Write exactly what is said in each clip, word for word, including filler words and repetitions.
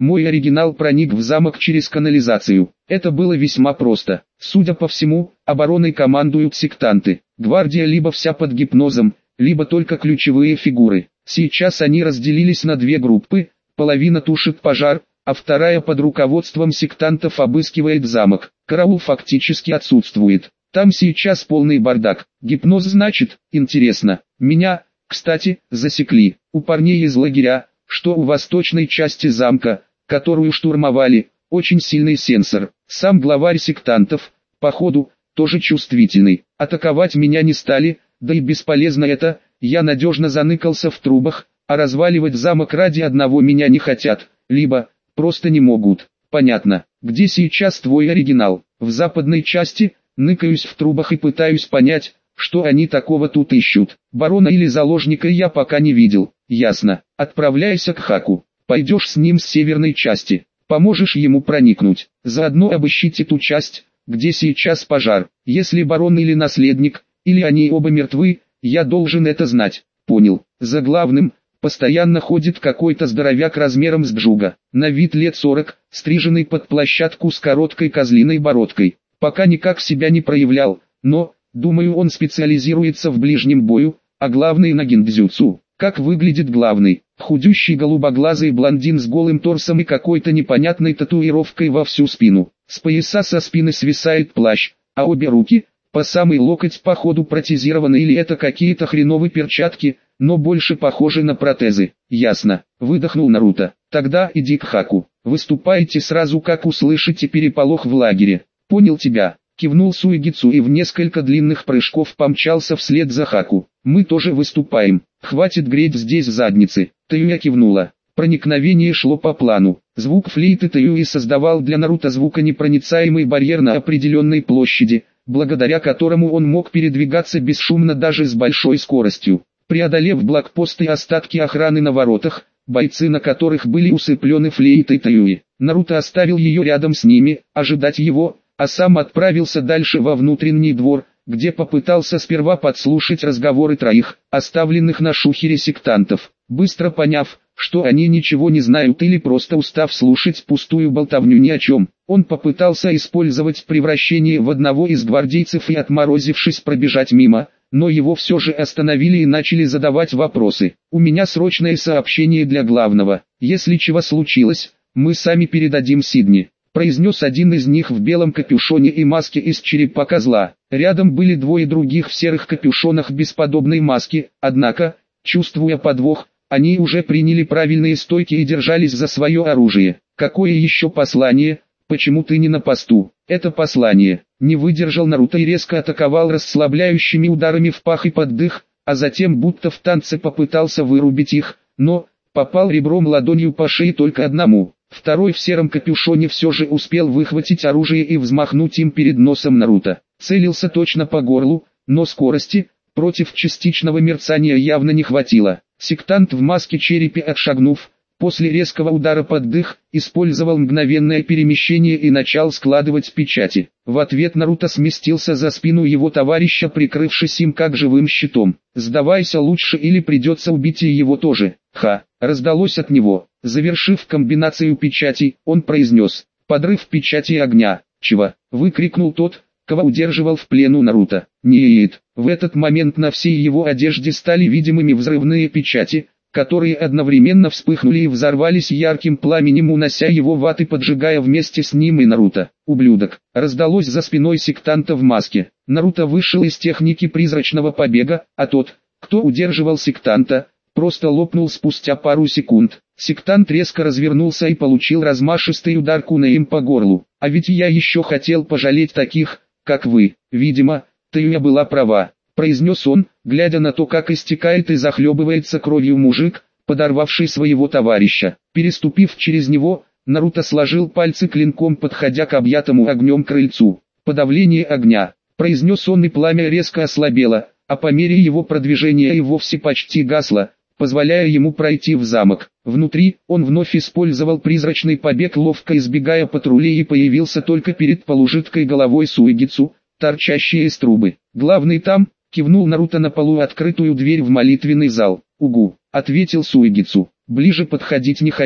Мой оригинал проник в замок через канализацию. Это было весьма просто. Судя по всему, обороной командуют сектанты. Гвардия либо вся под гипнозом, либо только ключевые фигуры. Сейчас они разделились на две группы, половина тушит пожар, а вторая под руководством сектантов обыскивает замок. Караул фактически отсутствует. Там сейчас полный бардак. Гипноз значит, интересно. Меня, кстати, засекли. У парней из лагеря, что у восточной части замка, которую штурмовали, очень сильный сенсор. Сам главарь сектантов, походу, тоже чувствительный. Атаковать меня не стали, да и бесполезно это, я надежно заныкался в трубах, а разваливать замок ради одного меня не хотят, либо просто не могут. Понятно. Где сейчас твой оригинал? В западной части, ныкаюсь в трубах и пытаюсь понять, что они такого тут ищут. Барона или заложника я пока не видел. Ясно. Отправляйся к Хаку. Пойдешь с ним с северной части. Поможешь ему проникнуть. Заодно обыщите ту часть, где сейчас пожар. Если барон или наследник, или они оба мертвы, я должен это знать. Понял. За главным постоянно ходит какой-то здоровяк размером с джуга. На вид лет сорок, стриженный под площадку с короткой козлиной бородкой. Пока никак себя не проявлял, но, думаю, он специализируется в ближнем бою, а главный на гиндзюцу. Как выглядит главный? Худющий голубоглазый блондин с голым торсом и какой-то непонятной татуировкой во всю спину. С пояса со спины свисает плащ, а обе руки, по самый локоть походу протезированы или это какие-то хреновые перчатки, но больше похожи на протезы. Ясно, выдохнул Наруто. Тогда иди к Хаку. Выступайте сразу, как услышите переполох в лагере. Понял тебя. Кивнул Суигицу и в несколько длинных прыжков помчался вслед за Хаку. Мы тоже выступаем. Хватит греть здесь задницы. Таюя кивнула. Проникновение шло по плану. Звук флейты Таюи создавал для Наруто звуконепроницаемый барьер на определенной площади, благодаря которому он мог передвигаться бесшумно даже с большой скоростью. Преодолев блокпосты и остатки охраны на воротах, бойцы на которых были усыплены флейтой Таюи, Наруто оставил ее рядом с ними, ожидать его, а сам отправился дальше во внутренний двор, где попытался сперва подслушать разговоры троих, оставленных на шухере сектантов. Быстро поняв, что они ничего не знают или просто устав слушать пустую болтовню ни о чем, он попытался использовать превращение в одного из гвардейцев и отморозившись пробежать мимо, но его все же остановили и начали задавать вопросы. «У меня срочное сообщение для главного. Если чего случилось, мы сами передадим Сидни», произнес один из них в белом капюшоне и маске из черепа козла. Рядом были двое других в серых капюшонах без подобной маски, однако, чувствуя подвох, они уже приняли правильные стойки и держались за свое оружие. «Какое еще послание? Почему ты не на посту?» «Это послание». Не выдержал Наруто и резко атаковал расслабляющими ударами в пах и под дых, а затем будто в танце попытался вырубить их, но попал ребром ладонью по шее только одному. Второй в сером капюшоне все же успел выхватить оружие и взмахнуть им перед носом Наруто. Целился точно по горлу, но скорости, против частичного мерцания явно не хватило. Сектант в маске черепа, отшагнув, после резкого удара под дых, использовал мгновенное перемещение и начал складывать печати. В ответ Наруто сместился за спину его товарища, прикрывшись им как живым щитом. «Сдавайся лучше или придется убить и его тоже». «Ха!» раздалось от него. Завершив комбинацию печатей, он произнес: «Подрыв печати огня». «Чего?» выкрикнул тот, кого удерживал в плену Наруто. «Нет». В этот момент на всей его одежде стали видимыми взрывные печати, которые одновременно вспыхнули и взорвались ярким пламенем, унося его в ад и поджигая вместе с ним и Наруто. «Ублюдок!» раздалось за спиной сектанта в маске. Наруто вышел из техники призрачного побега, а тот, кто удерживал сектанта, просто лопнул спустя пару секунд. Сектант резко развернулся и получил размашистый удар кунаем по горлу. «А ведь я еще хотел пожалеть таких, как вы. Видимо, Таюя была права», произнес он, глядя на то, как истекает и захлебывается кровью мужик, подорвавший своего товарища. Переступив через него, Наруто сложил пальцы клинком, подходя к объятому огнем крыльцу. «Подавление огня», произнес он, и пламя резко ослабело, а по мере его продвижения и вовсе почти гасло, позволяя ему пройти в замок. Внутри, он вновь использовал призрачный побег, ловко избегая патрулей, и появился только перед полужидкой головой Суигицу, торчащей из трубы. «Главный там?» — кивнул Наруто на полу открытую дверь в молитвенный зал. «Угу», — ответил Суигицу. «Ближе подходить не хочу».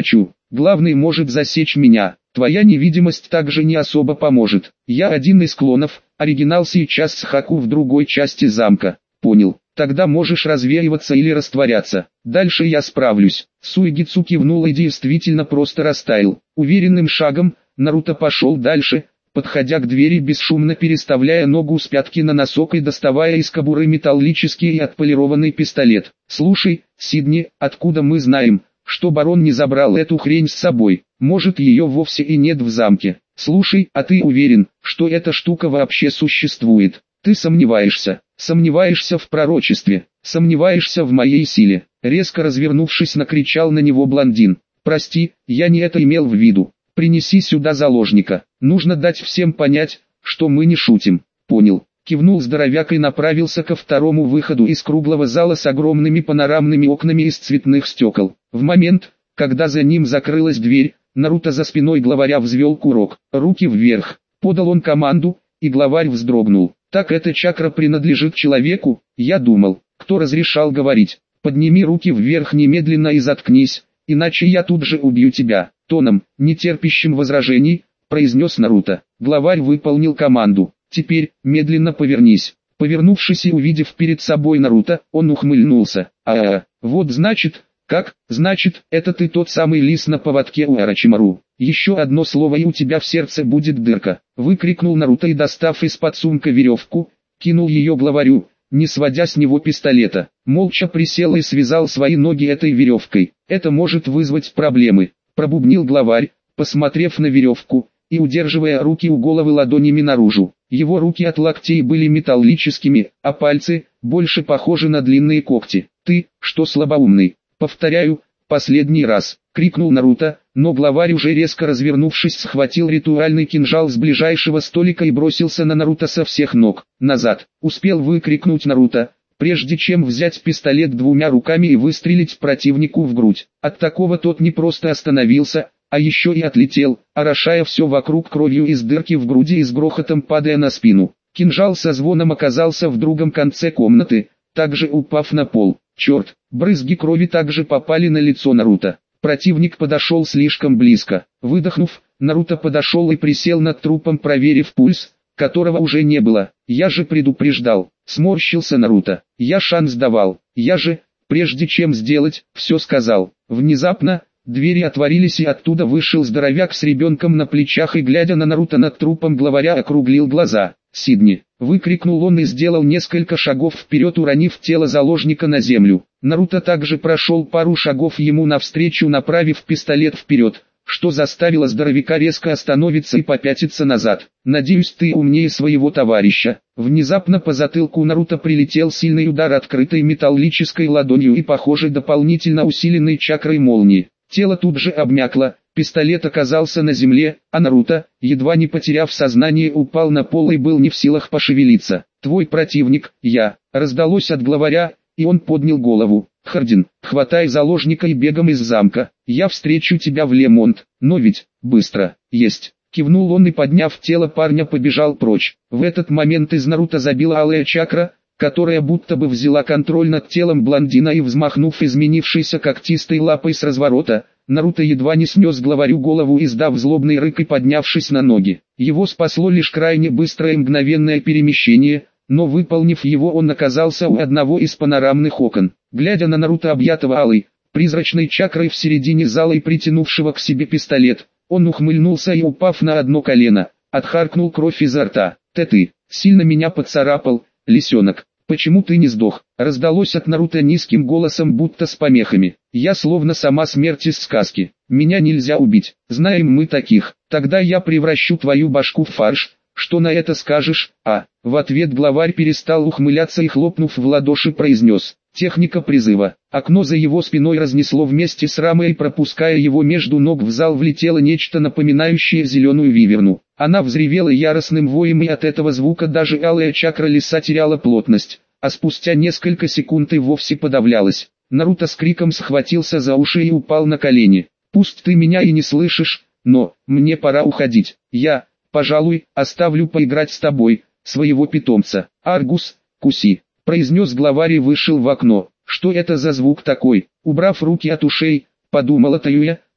Главный может засечь меня. Твоя невидимость также не особо поможет. Я один из клонов, оригинал сейчас с Хаку в другой части замка. Понял. Тогда можешь развеиваться или растворяться. Дальше я справлюсь. Суигицу кивнул и действительно просто растаял. Уверенным шагом Наруто пошел дальше, подходя к двери, бесшумно переставляя ногу с пятки на носок и доставая из кобуры металлический и отполированный пистолет. «Слушай, Сидни, откуда мы знаем, что барон не забрал эту хрень с собой? Может, ее вовсе и нет в замке? Слушай, а ты уверен, что эта штука вообще существует? Ты сомневаешься, сомневаешься в пророчестве, сомневаешься в моей силе». Резко развернувшись, накричал на него блондин. «Прости, я не это имел в виду. Принеси сюда заложника. Нужно дать всем понять, что мы не шутим». «Понял», кивнул здоровяк и направился ко второму выходу из круглого зала с огромными панорамными окнами из цветных стекол. В момент, когда за ним закрылась дверь, Наруто за спиной главаря взвел курок. «Руки вверх», подал он команду, и главарь вздрогнул. «Так эта чакра принадлежит человеку? Я думал, кто разрешал говорить? Подними руки вверх немедленно и заткнись, иначе я тут же убью тебя», тоном, не терпящим возражений, произнес Наруто. Главарь выполнил команду. «Теперь, медленно повернись». Повернувшись и увидев перед собой Наруто, он ухмыльнулся. «А-а, вот значит, как, значит, это ты тот самый лис на поводке у Орочимару. Еще одно слово и у тебя в сердце будет дырка», выкрикнул Наруто и, достав из-под сумка веревку, кинул ее главарю, не сводя с него пистолета. Молча присел и связал свои ноги этой веревкой. «Это может вызвать проблемы», пробубнил главарь, посмотрев на веревку, и удерживая руки у головы ладонями наружу. Его руки от локтей были металлическими, а пальцы, больше похожи на длинные когти. «Ты, что слабоумный? Повторяю, последний раз», крикнул Наруто, но главарь уже резко развернувшись схватил ритуальный кинжал с ближайшего столика и бросился на Наруто со всех ног. «Назад!» успел выкрикнуть Наруто, прежде чем взять пистолет двумя руками и выстрелить противнику в грудь. От такого тот не просто остановился, а еще и отлетел, орошая все вокруг кровью из дырки в груди и с грохотом падая на спину. Кинжал со звоном оказался в другом конце комнаты, также упав на пол. Черт, брызги крови также попали на лицо Наруто. Противник подошел слишком близко. Выдохнув, Наруто подошел и присел над трупом, проверив пульс, которого уже не было. «Я же предупреждал», сморщился Наруто. «Я шанс давал, я же, прежде чем сделать, все сказал». Внезапно, двери отворились и оттуда вышел здоровяк с ребенком на плечах и, глядя на Наруто над трупом главаря, округлил глаза. «Сидни!» выкрикнул он и сделал несколько шагов вперед, уронив тело заложника на землю. Наруто также прошел пару шагов ему навстречу, направив пистолет вперед, что заставило здоровяка резко остановиться и попятиться назад. «Надеюсь, ты умнее своего товарища». Внезапно по затылку Наруто прилетел сильный удар открытой металлической ладонью и, похоже, дополнительно усиленной чакрой молнии. Тело тут же обмякло, пистолет оказался на земле, а Наруто, едва не потеряв сознание, упал на пол и был не в силах пошевелиться. «Твой противник, я», раздалось от главаря, и он поднял голову. «Хардин, хватай заложника и бегом из замка, я встречу тебя в Лемонт, но ведь, быстро, есть». Кивнул он и, подняв тело парня, побежал прочь. В этот момент из Наруто забила алая чакра, которая будто бы взяла контроль над телом блондина и, взмахнув изменившейся когтистой лапой с разворота, Наруто едва не снес главарю голову, издав злобный рык и поднявшись на ноги. Его спасло лишь крайне быстрое и мгновенное перемещение, но выполнив его, он оказался у одного из панорамных окон. Глядя на Наруто, объятого алой, призрачной чакрой в середине зала и притянувшего к себе пистолет, он ухмыльнулся и, упав на одно колено, отхаркнул кровь изо рта. «Ты ты, сильно меня поцарапал, лисенок. Почему ты не сдох?» Раздалось от Наруто низким голосом, будто с помехами. «Я словно сама смерть из сказки. Меня нельзя убить. Знаем мы таких. Тогда я превращу твою башку в фарш. Что на это скажешь?» А в ответ главарь перестал ухмыляться и, хлопнув в ладоши, произнес: «Техника призыва». Окно за его спиной разнесло вместе с рамой, и, пропуская его между ног, в зал влетело нечто напоминающее зеленую виверну. Она взревела яростным воем, и от этого звука даже алая чакра лиса теряла плотность, а спустя несколько секунд и вовсе подавлялась. Наруто с криком схватился за уши и упал на колени. «Пусть ты меня и не слышишь, но мне пора уходить. Я, пожалуй, оставлю поиграть с тобой, своего питомца. Аргус, куси», произнес главарь и вышел в окно. «Что это за звук такой?» Убрав руки от ушей, подумала Таюя,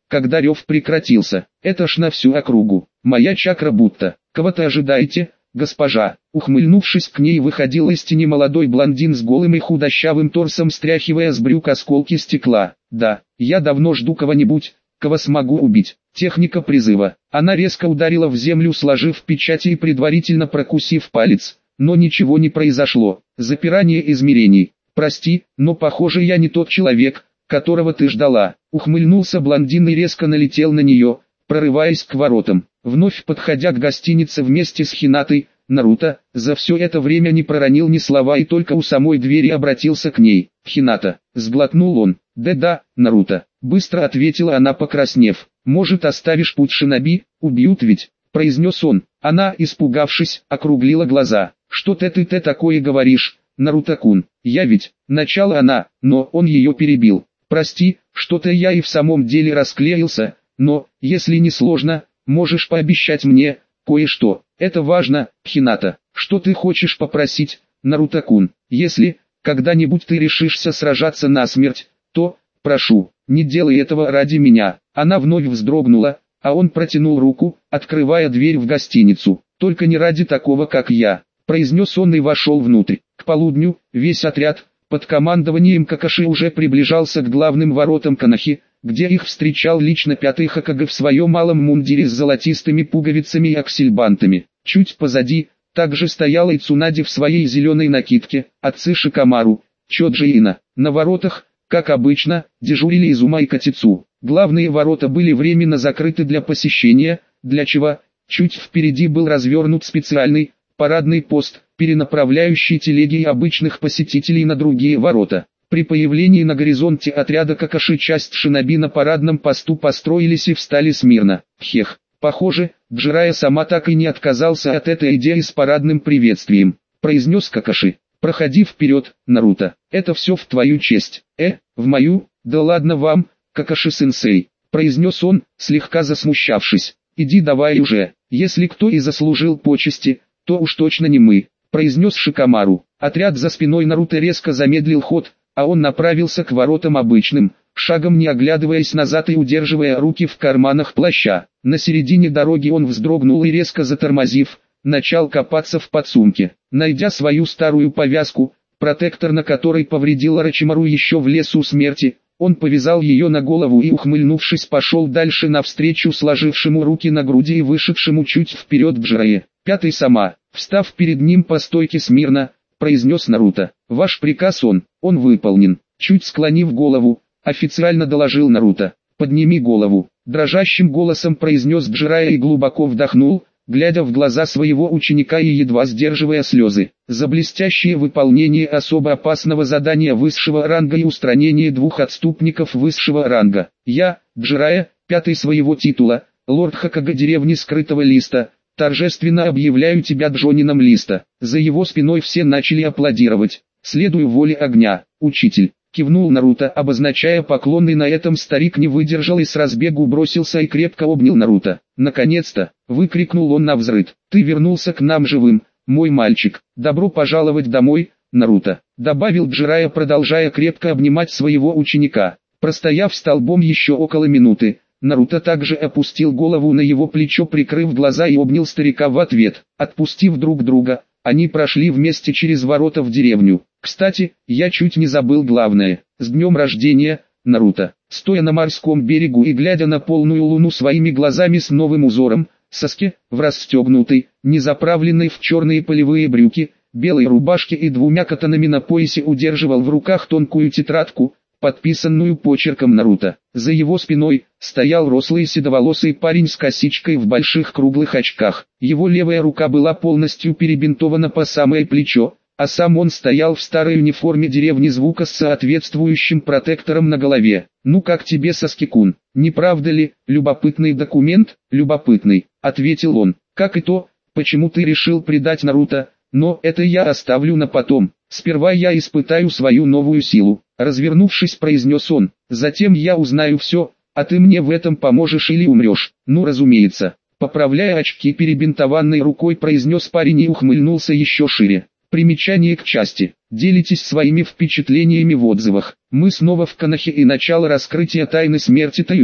когда рев прекратился. Это ж на всю округу. Моя чакра будто. Кого-то ожидаете, госпожа? Ухмыльнувшись к ней, выходил из тени молодой блондин с голым и худощавым торсом, стряхивая с брюк осколки стекла. Да, я давно жду кого-нибудь, кого смогу убить. Техника призыва. Она резко ударила в землю, сложив печати и предварительно прокусив палец. Но ничего не произошло. Запирание измерений. Прости, но похоже, я не тот человек, которого ты ждала. Ухмыльнулся блондин и резко налетел на нее, прорываясь к воротам. Вновь подходя к гостинице вместе с Хинатой, Наруто за все это время не проронил ни слова и только у самой двери обратился к ней. «Хината», — сглотнул он. «Да-да, Наруто», — быстро ответила она, покраснев. «Может, оставишь путь шиноби? Убьют ведь», — произнес он. Она, испугавшись, округлила глаза. «Что ты ты ты такое говоришь, Наруто-кун? Я ведь...» Начала она, но он ее перебил. «Прости, что-то я и в самом деле расклеился, но, если не сложно, можешь пообещать мне кое-что. Это важно, Хината. Что ты хочешь попросить, Наруто-кун? Если когда-нибудь ты решишься сражаться насмерть, то, прошу, не делай этого ради меня». Она вновь вздрогнула, а он протянул руку, открывая дверь в гостиницу. «Только не ради такого, как я», — произнес он и вошел внутрь. К полудню весь отряд под командованием Какаши уже приближался к главным воротам Конохи, где их встречал лично пятый Хокаге в своем малом мундире с золотистыми пуговицами и аксельбантами. Чуть позади также стояла и Цунади в своей зеленой накидке, отцы Шикамару, Чоджи и Ина. На воротах, как обычно, дежурили Изума и Катицу. Главные ворота были временно закрыты для посещения, для чего чуть впереди был развернут специальный парадный пост, перенаправляющий телеги и обычных посетителей на другие ворота. При появлении на горизонте отряда Какаши часть шиноби на парадном посту построились и встали смирно. Хех, похоже, Джирайя сама так и не отказался от этой идеи с парадным приветствием, произнес Какаши. «Проходи вперед, Наруто, это все в твою честь». «Э, в мою? Да ладно вам, Какаши-сенсей», произнес он, слегка засмущавшись. «Иди давай уже, если кто и заслужил почести, то уж точно не мы», произнес Шикамару. Отряд за спиной Наруто резко замедлил ход, а он направился к воротам обычным, шагом не оглядываясь назад и удерживая руки в карманах плаща. На середине дороги он вздрогнул и, резко затормозив, начал копаться в подсумке. Найдя свою старую повязку, протектор на которой повредил Орочимару еще в лесу смерти, он повязал ее на голову и, ухмыльнувшись, пошел дальше навстречу сложившему руки на груди и вышедшему чуть вперед Джирайе. Пятый сама, встав перед ним по стойке смирно, произнес Наруто. «Ваш приказ он, он выполнен». Чуть склонив голову, официально доложил Наруто. «Подними голову», дрожащим голосом произнес Джирайя и глубоко вдохнул, глядя в глаза своего ученика и едва сдерживая слезы. За блестящее выполнение особо опасного задания высшего ранга и устранение двух отступников высшего ранга. Я, Джирайя, пятый своего титула, лорд Хокаге деревни Скрытого Листа, торжественно объявляю тебя Джонином Листа. За его спиной все начали аплодировать. «Следую воле огня, учитель», кивнул Наруто, обозначая поклон, и на этом старик не выдержал и с разбегу бросился и крепко обнял Наруто. «Наконец-то!» — выкрикнул он навзрыд. «Ты вернулся к нам живым, мой мальчик. Добро пожаловать домой, Наруто», — добавил Джирайя, продолжая крепко обнимать своего ученика. Простояв столбом еще около минуты, Наруто также опустил голову на его плечо, прикрыв глаза, и обнял старика в ответ. Отпустив друг друга, они прошли вместе через ворота в деревню. «Кстати, я чуть не забыл главное. С днем рождения, Наруто!» Стоя на морском берегу и глядя на полную луну своими глазами с новым узором, Саске, в расстегнутой, не заправленной в черные полевые брюки, белой рубашке и двумя катанами на поясе, удерживал в руках тонкую тетрадку, подписанную почерком Наруто. За его спиной стоял рослый седоволосый парень с косичкой в больших круглых очках. Его левая рука была полностью перебинтована по самое плечо, а сам он стоял в старой униформе деревни Звука с соответствующим протектором на голове. «Ну как тебе, Саски-кун, не правда ли, любопытный документ?» «Любопытный», — ответил он. «Как и то, почему ты решил предать Наруто, но это я оставлю на потом. Сперва я испытаю свою новую силу», — развернувшись, произнес он. «Затем я узнаю все, а ты мне в этом поможешь или умрешь». «Ну, разумеется», — поправляя очки перебинтованной рукой, произнес парень и ухмыльнулся еще шире. Примечание к части. Делитесь своими впечатлениями в отзывах. Мы снова в Конохе, и начало раскрытия тайны смерти Таюи,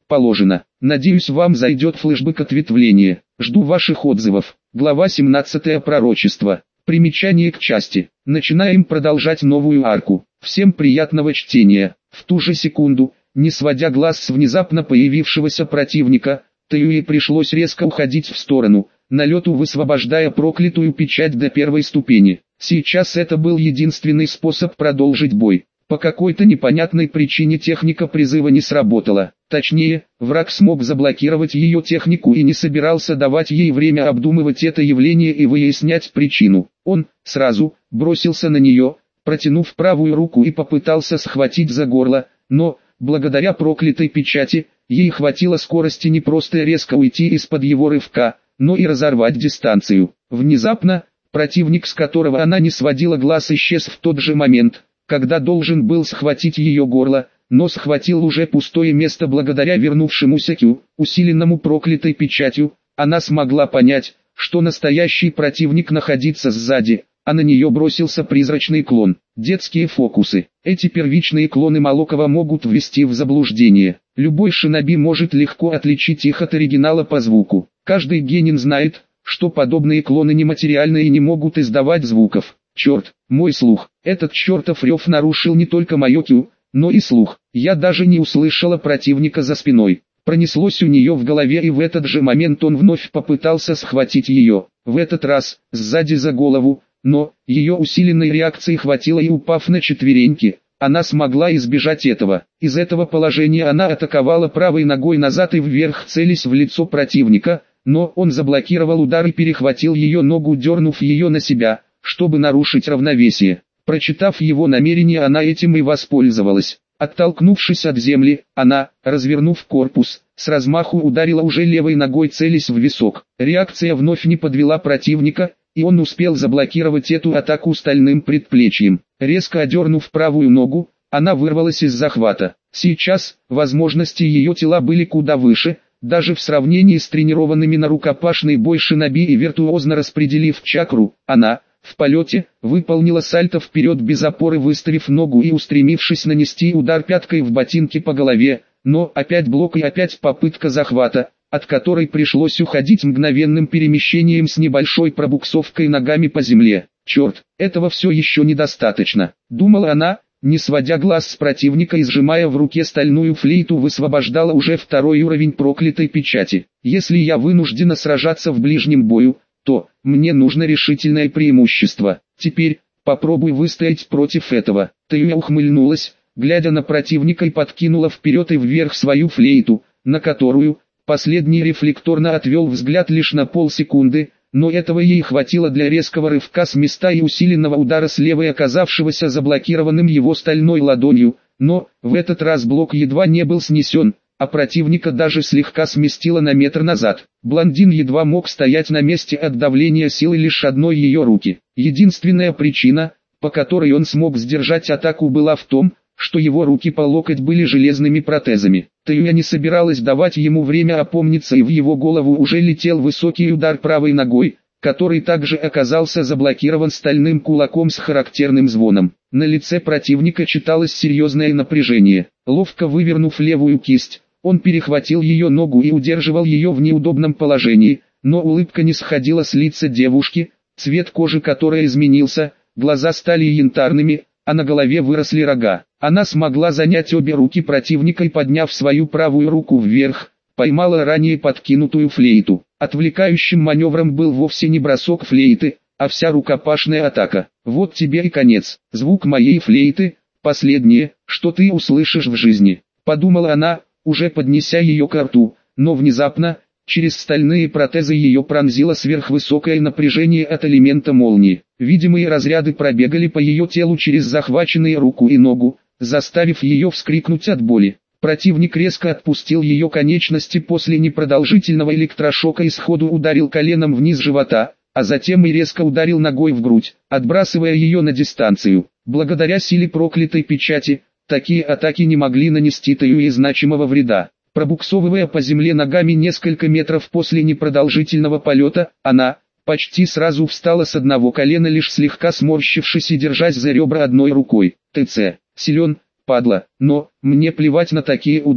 положено. Надеюсь, вам зайдет флешбэк ответвления. Жду ваших отзывов. Глава семнадцатая. Пророчество. Примечание к части. Начинаем продолжать новую арку. Всем приятного чтения. В ту же секунду, не сводя глаз с внезапно появившегося противника, Тэюи пришлось резко уходить в сторону, на лету высвобождая проклятую печать до первой ступени. Сейчас это был единственный способ продолжить бой. По какой-то непонятной причине техника призыва не сработала. Точнее, враг смог заблокировать ее технику и не собирался давать ей время обдумывать это явление и выяснять причину. Он сразу бросился на нее, протянув правую руку и попытался схватить за горло, но, благодаря проклятой печати, ей хватило скорости не просто резко уйти из-под его рывка, но и разорвать дистанцию. Внезапно, противник, с которого она не сводила глаз, исчез в тот же момент, когда должен был схватить ее горло, но схватил уже пустое место благодаря вернувшемуся Кю, усиленному проклятой печатью. Она смогла понять, что настоящий противник находится сзади, а на нее бросился призрачный клон. Детские фокусы. Эти первичные клоны Молокова могут ввести в заблуждение. Любой шиноби может легко отличить их от оригинала по звуку. Каждый генин знает, что подобные клоны нематериальны и не могут издавать звуков. Черт, мой слух. Этот чертов рев нарушил не только мое Кю, но и слух. Я даже не услышала противника за спиной. Пронеслось у нее в голове, и в этот же момент он вновь попытался схватить ее. В этот раз, сзади за голову, но, ее усиленной реакции хватило, и упав на четвереньки, она смогла избежать этого. Из этого положения она атаковала правой ногой назад и вверх, целясь в лицо противника, но он заблокировал удар и перехватил ее ногу, дернув ее на себя, чтобы нарушить равновесие. Прочитав его намерение, она этим и воспользовалась. Оттолкнувшись от земли, она, развернув корпус, с размаху ударила уже левой ногой, целясь в висок. Реакция вновь не подвела противника, и он успел заблокировать эту атаку стальным предплечьем. Резко одернув правую ногу, она вырвалась из захвата. Сейчас, возможности ее тела были куда выше, даже в сравнении с тренированными на рукопашный бой шиноби, и виртуозно распределив чакру, она, в полете, выполнила сальто вперед без опоры, выставив ногу и устремившись нанести удар пяткой в ботинке по голове, но опять блок и опять попытка захвата, от которой пришлось уходить мгновенным перемещением с небольшой пробуксовкой ногами по земле. Черт, этого все еще недостаточно, думала она, не сводя глаз с противника и сжимая в руке стальную флейту, высвобождала уже второй уровень проклятой печати. Если я вынуждена сражаться в ближнем бою, то мне нужно решительное преимущество. Теперь, попробуй выстоять против этого. Тэюя ухмыльнулась, глядя на противника, и подкинула вперед и вверх свою флейту, на которую последний рефлекторно отвел взгляд лишь на полсекунды, но этого ей хватило для резкого рывка с места и усиленного удара с левой, оказавшегося заблокированным его стальной ладонью, но в этот раз блок едва не был снесен, а противника даже слегка сместило на метр назад. Блондин едва мог стоять на месте от давления силы лишь одной ее руки. Единственная причина, по которой он смог сдержать атаку, была в том, что его руки по локоть были железными протезами. Тэюя не собиралась давать ему время опомниться, и в его голову уже летел высокий удар правой ногой, который также оказался заблокирован стальным кулаком с характерным звоном. На лице противника читалось серьезное напряжение. Ловко вывернув левую кисть, он перехватил ее ногу и удерживал ее в неудобном положении, но улыбка не сходила с лица девушки, цвет кожи которой изменился, глаза стали янтарными, а на голове выросли рога. Она смогла занять обе руки противника и, подняв свою правую руку вверх, поймала ранее подкинутую флейту. Отвлекающим маневром был вовсе не бросок флейты, а вся рукопашная атака. Вот тебе и конец. Звук моей флейты – последнее, что ты услышишь в жизни, подумала она, уже поднеся ее к рту, но внезапно, через стальные протезы ее пронзило сверхвысокое напряжение от элемента молнии. Видимые разряды пробегали по ее телу через захваченные руку и ногу, заставив ее вскрикнуть от боли. Противник резко отпустил ее конечности после непродолжительного электрошока и сходу ударил коленом вниз живота, а затем и резко ударил ногой в грудь, отбрасывая ее на дистанцию. Благодаря силе проклятой печати, такие атаки не могли нанести Тэюе значимого вреда. Пробуксовывая по земле ногами несколько метров после непродолжительного полета, она почти сразу встала с одного колена, лишь слегка сморщившись и держась за ребра одной рукой. «ТЦ, силен, падла, но мне плевать на такие удары.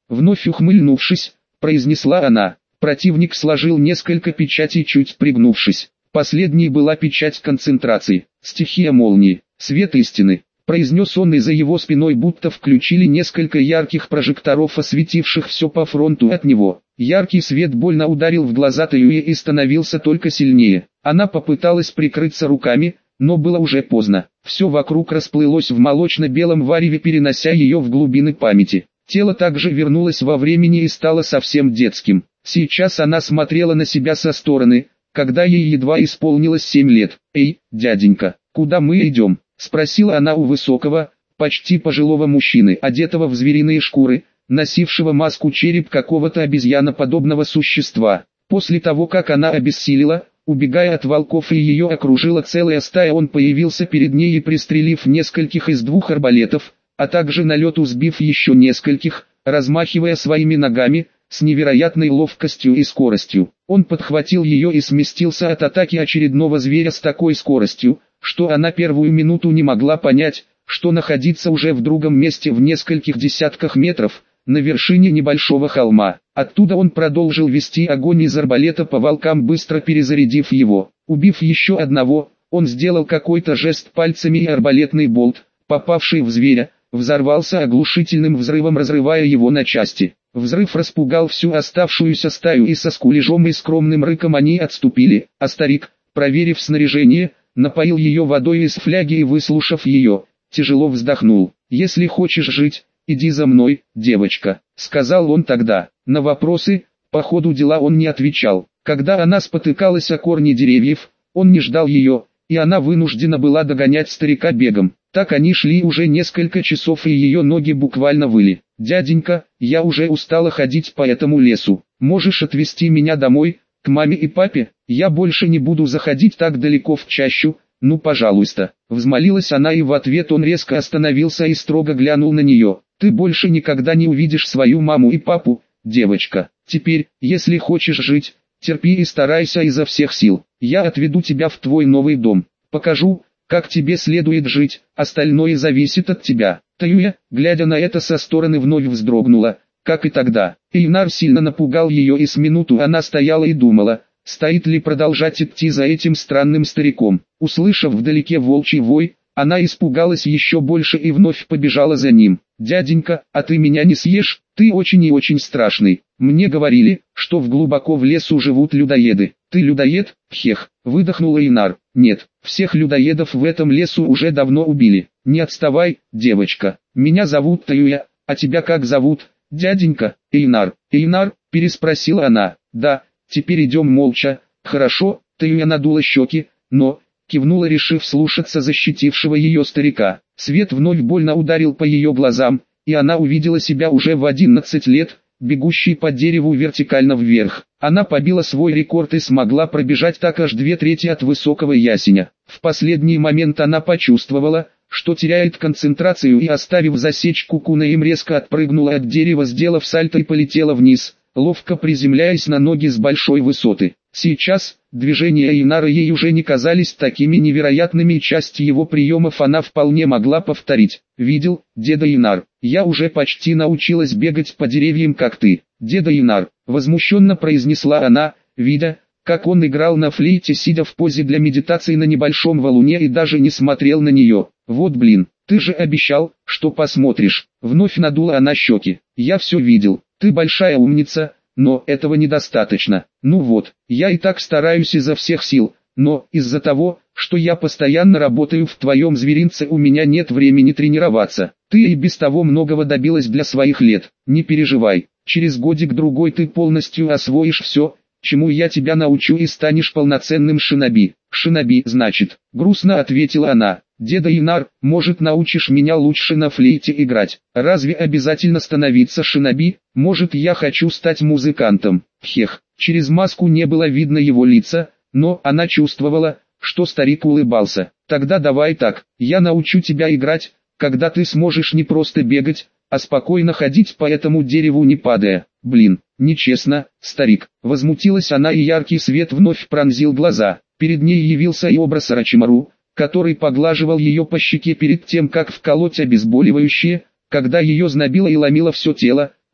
Вновь ухмыльнувшись, произнесла она. Противник сложил несколько печатей, чуть пригнувшись. Последней была печать концентрации, стихия молнии, свет истины. Произнес он, и за его спиной будто включили несколько ярких прожекторов, осветивших все по фронту от него. Яркий свет больно ударил в глаза Тэюи и становился только сильнее. Она попыталась прикрыться руками, но было уже поздно. Все вокруг расплылось в молочно-белом вареве, перенося ее в глубины памяти. Тело также вернулось во времени и стало совсем детским. Сейчас она смотрела на себя со стороны, когда ей едва исполнилось семь лет. «Эй, дяденька, куда мы идем?» — спросила она у высокого, почти пожилого мужчины, одетого в звериные шкуры, носившего маску череп какого-то обезьяноподобного существа. После того, как она обессилила, убегая от волков и ее окружила целая стая, он появился перед ней и, пристрелив нескольких из двух арбалетов, а также на лету сбив еще нескольких, размахивая своими ногами, с невероятной ловкостью и скоростью. Он подхватил ее и сместился от атаки очередного зверя с такой скоростью, что она первую минуту не могла понять, что находиться уже в другом месте в нескольких десятках метров, на вершине небольшого холма. Оттуда он продолжил вести огонь из арбалета по волкам, быстро перезарядив его. Убив еще одного, он сделал какой-то жест пальцами, и арбалетный болт, попавший в зверя, взорвался оглушительным взрывом, разрывая его на части. Взрыв распугал всю оставшуюся стаю, и со скулежом и скромным рыком они отступили, а старик, проверив снаряжение, напоил ее водой из фляги и, выслушав ее, тяжело вздохнул. «Если хочешь жить, иди за мной, девочка», — сказал он тогда. На вопросы, по ходу дела, он не отвечал. Когда она спотыкалась о корни деревьев, он не ждал ее, и она вынуждена была догонять старика бегом. Так они шли уже несколько часов, и ее ноги буквально выли. «Дяденька, я уже устала ходить по этому лесу. Можешь отвезти меня домой, к маме и папе? Я больше не буду заходить так далеко в чащу, ну пожалуйста». Взмолилась она, и в ответ он резко остановился и строго глянул на нее. «Ты больше никогда не увидишь свою маму и папу, девочка. Теперь, если хочешь жить, терпи и старайся изо всех сил. Я отведу тебя в твой новый дом. Покажу, как тебе следует жить, остальное зависит от тебя». Тэюя, глядя на это со стороны, вновь вздрогнула, как и тогда. Эйнар сильно напугал ее, и с минуту она стояла и думала, стоит ли продолжать идти за этим странным стариком. Услышав вдалеке волчий вой, она испугалась еще больше и вновь побежала за ним. «Дяденька, а ты меня не съешь? Ты очень и очень страшный. Мне говорили, что в глубоко в лесу живут людоеды. Ты людоед?» «Хех», — выдохнул Эйнар. «Нет, всех людоедов в этом лесу уже давно убили. Не отставай, девочка. Меня зовут Тэюя, а тебя как зовут, дяденька?» «Эйнар». «Эйнар?» — переспросила она. «Да, теперь идем молча». «Хорошо». Тэюя надула щеки, но кивнула, решив слушаться защитившего ее старика. Свет вновь больно ударил по ее глазам, и она увидела себя уже в одиннадцать лет, бегущей по дереву вертикально вверх. Она побила свой рекорд и смогла пробежать так аж две трети от высокого ясеня. В последний момент она почувствовала, что теряет концентрацию, и, оставив засечку кунаим, резко отпрыгнула от дерева, сделав сальто, и полетела вниз, ловко приземляясь на ноги с большой высоты. Сейчас движения Эйнара ей уже не казались такими невероятными, и часть его приемов она вполне могла повторить. «Видел, деда Эйнар, я уже почти научилась бегать по деревьям, как ты». «Деда Эйнар», — возмущенно произнесла она, видя, как он играл на флейте, сидя в позе для медитации на небольшом валуне, и даже не смотрел на нее. «Вот блин, ты же обещал, что посмотришь». Вновь надула она щеки. «Я все видел, ты большая умница, но этого недостаточно. Ну вот, я и так стараюсь изо всех сил, но из-за того, что я постоянно работаю в твоем зверинце, у меня нет времени тренироваться. Ты и без того многого добилась для своих лет. Не переживай, через годик-другой ты полностью освоишь все, чему я тебя научу, и станешь полноценным шиноби». «Шиноби, значит?» — грустно ответила она. «Деда Эйнар, может, научишь меня лучше на флейте играть? Разве обязательно становиться шиноби? Может, я хочу стать музыкантом?» Хех, через маску не было видно его лица, но она чувствовала, что старик улыбался. «Тогда давай так, я научу тебя играть, когда ты сможешь не просто бегать, а спокойно ходить по этому дереву, не падая». «Блин, нечестно, старик», — возмутилась она, и яркий свет вновь пронзил глаза. Перед ней явился и образ Орочимару, который поглаживал ее по щеке перед тем, как вколоть обезболивающее, когда ее знобило и ломило все тело,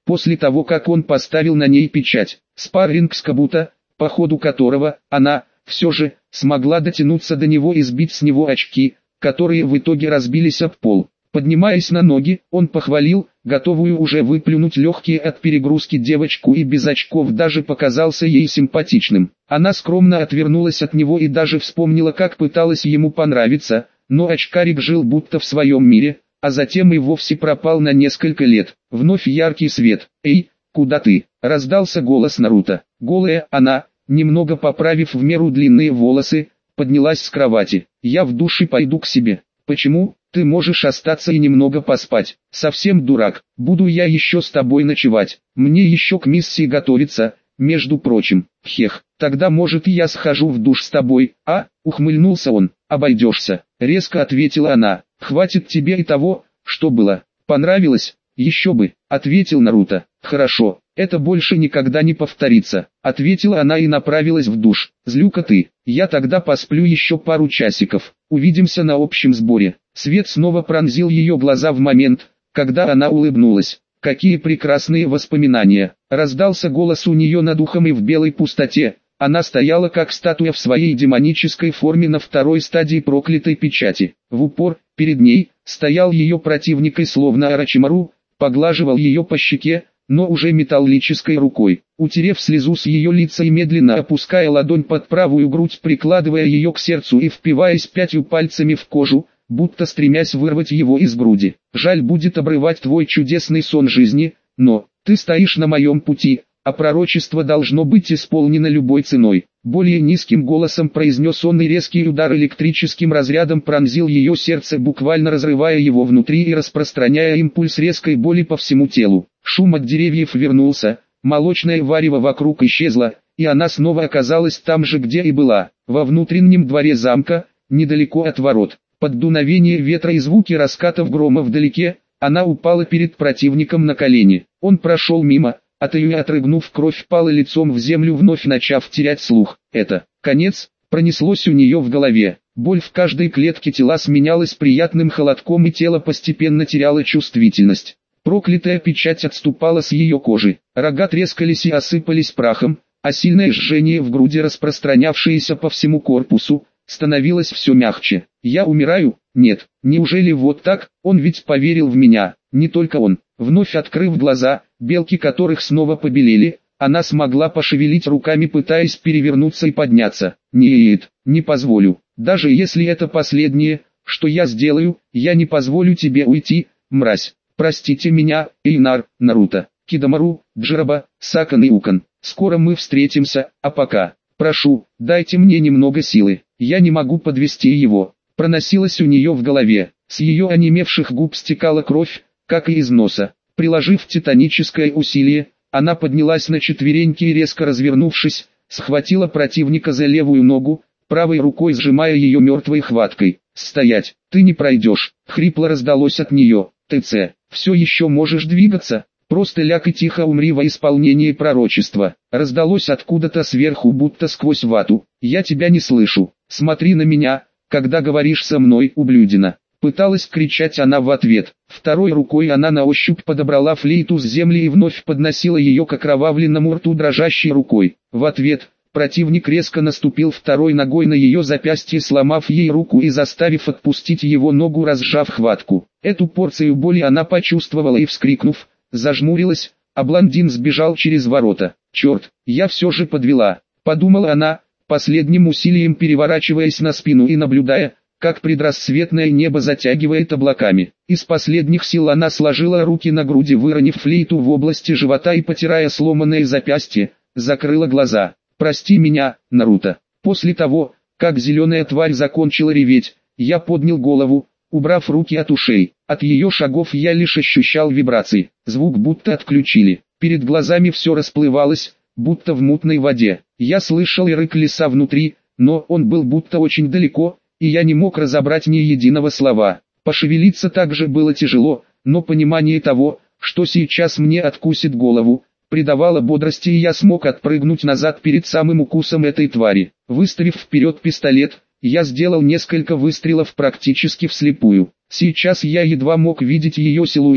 после того как он поставил на ней печать. Спарринг с Кабуто, по ходу которого она, все же, смогла дотянуться до него и сбить с него очки, которые в итоге разбились об пол. Поднимаясь на ноги, он похвалил, готовую уже выплюнуть легкие от перегрузки девочку, и без очков даже показался ей симпатичным. Она скромно отвернулась от него и даже вспомнила, как пыталась ему понравиться, но очкарик жил будто в своем мире, а затем и вовсе пропал на несколько лет. Вновь яркий свет. «Эй, куда ты?» — раздался голос Наруто. Голая она, немного поправив в меру длинные волосы, поднялась с кровати. «Я в душ и пойду к себе». «Почему? Ты можешь остаться и немного поспать». «Совсем дурак, буду я еще с тобой ночевать. Мне еще к миссии готовиться, между прочим». «Хех, тогда может я схожу в душ с тобой, а?» — ухмыльнулся он. «Обойдешься», — резко ответила она. «Хватит тебе и того, что было. Понравилось?» «Еще бы», — ответил Наруто. «Хорошо, это больше никогда не повторится», — ответила она и направилась в душ. «Злюка ты, я тогда посплю еще пару часиков. Увидимся на общем сборе». Свет снова пронзил ее глаза в момент, когда она улыбнулась. «Какие прекрасные воспоминания!» Раздался голос у нее над ухом, и в белой пустоте она стояла как статуя в своей демонической форме на второй стадии проклятой печати. В упор, перед ней, стоял ее противник и словно Орочимару, поглаживал ее по щеке, но уже металлической рукой. Утерев слезу с ее лица и медленно опуская ладонь под правую грудь, прикладывая ее к сердцу и впиваясь пятью пальцами в кожу, будто стремясь вырвать его из груди. «Жаль будет обрывать твой чудесный сон жизни, но ты стоишь на моем пути, а пророчество должно быть исполнено любой ценой». Более низким голосом произнес он, и резкий удар электрическим разрядом пронзил ее сердце, буквально разрывая его внутри и распространяя импульс резкой боли по всему телу. Шум от деревьев вернулся, молочное варево вокруг исчезло, и она снова оказалась там же, где и была, во внутреннем дворе замка, недалеко от ворот. Под дуновение ветра и звуки раскатов грома вдалеке, она упала перед противником на колени. Он прошел мимо, от ее отрыгнув кровь, пала лицом в землю, вновь начав терять слух. «Это конец», пронеслось у нее в голове. Боль в каждой клетке тела сменялась приятным холодком, и тело постепенно теряло чувствительность. Проклятая печать отступала с ее кожи. Рога трескались и осыпались прахом, а сильное жжение в груди, распространявшееся по всему корпусу, становилось все мягче. «Я умираю? Нет, неужели вот так? Он ведь поверил в меня». Не только он. Вновь открыв глаза, белки которых снова побелели, она смогла пошевелить руками, пытаясь перевернуться и подняться. «Нет, не позволю. Даже если это последнее, что я сделаю, я не позволю тебе уйти, мразь. Простите меня, Эйнар, Наруто, Кидамару, Джироба, Сакан и Укан. Скоро мы встретимся, а пока, прошу, дайте мне немного силы. Я не могу подвести его». Проносилось у нее в голове. С ее онемевших губ стекала кровь, как и из носа. Приложив титаническое усилие, она поднялась на четвереньки и, резко развернувшись, схватила противника за левую ногу, правой рукой сжимая ее мертвой хваткой. «Стоять, ты не пройдешь!» — хрипло раздалось от нее. «ТЦ, все еще можешь двигаться? Просто ляг и тихо умри во исполнении пророчества». Раздалось откуда-то сверху, будто сквозь вату. «Я тебя не слышу. Смотри на меня, когда говоришь со мной, ублюдина». Пыталась кричать она в ответ. Второй рукой она на ощупь подобрала флейту с земли и вновь подносила ее к окровавленному рту дрожащей рукой. В ответ противник резко наступил второй ногой на ее запястье, сломав ей руку и заставив отпустить его ногу, разжав хватку. Эту порцию боли она почувствовала и, вскрикнув, зажмурилась, а блондин сбежал через ворота. «Черт, я все же подвела», — подумала она, последним усилием переворачиваясь на спину и наблюдая, как предрассветное небо затягивает облаками. Из последних сил она сложила руки на груди, выронив флейту в области живота и, потирая сломанное запястье, закрыла глаза. «Прости меня, Наруто». После того, как зеленая тварь закончила реветь, я поднял голову, убрав руки от ушей. От ее шагов я лишь ощущал вибрации. Звук будто отключили. Перед глазами все расплывалось, будто в мутной воде. Я слышал и рык леса внутри, но он был будто очень далеко, и я не мог разобрать ни единого слова. Пошевелиться также было тяжело, но понимание того, что сейчас мне откусит голову, придавало бодрости, и я смог отпрыгнуть назад перед самым укусом этой твари. Выставив вперед пистолет, я сделал несколько выстрелов практически вслепую. Сейчас я едва мог видеть ее силуэт,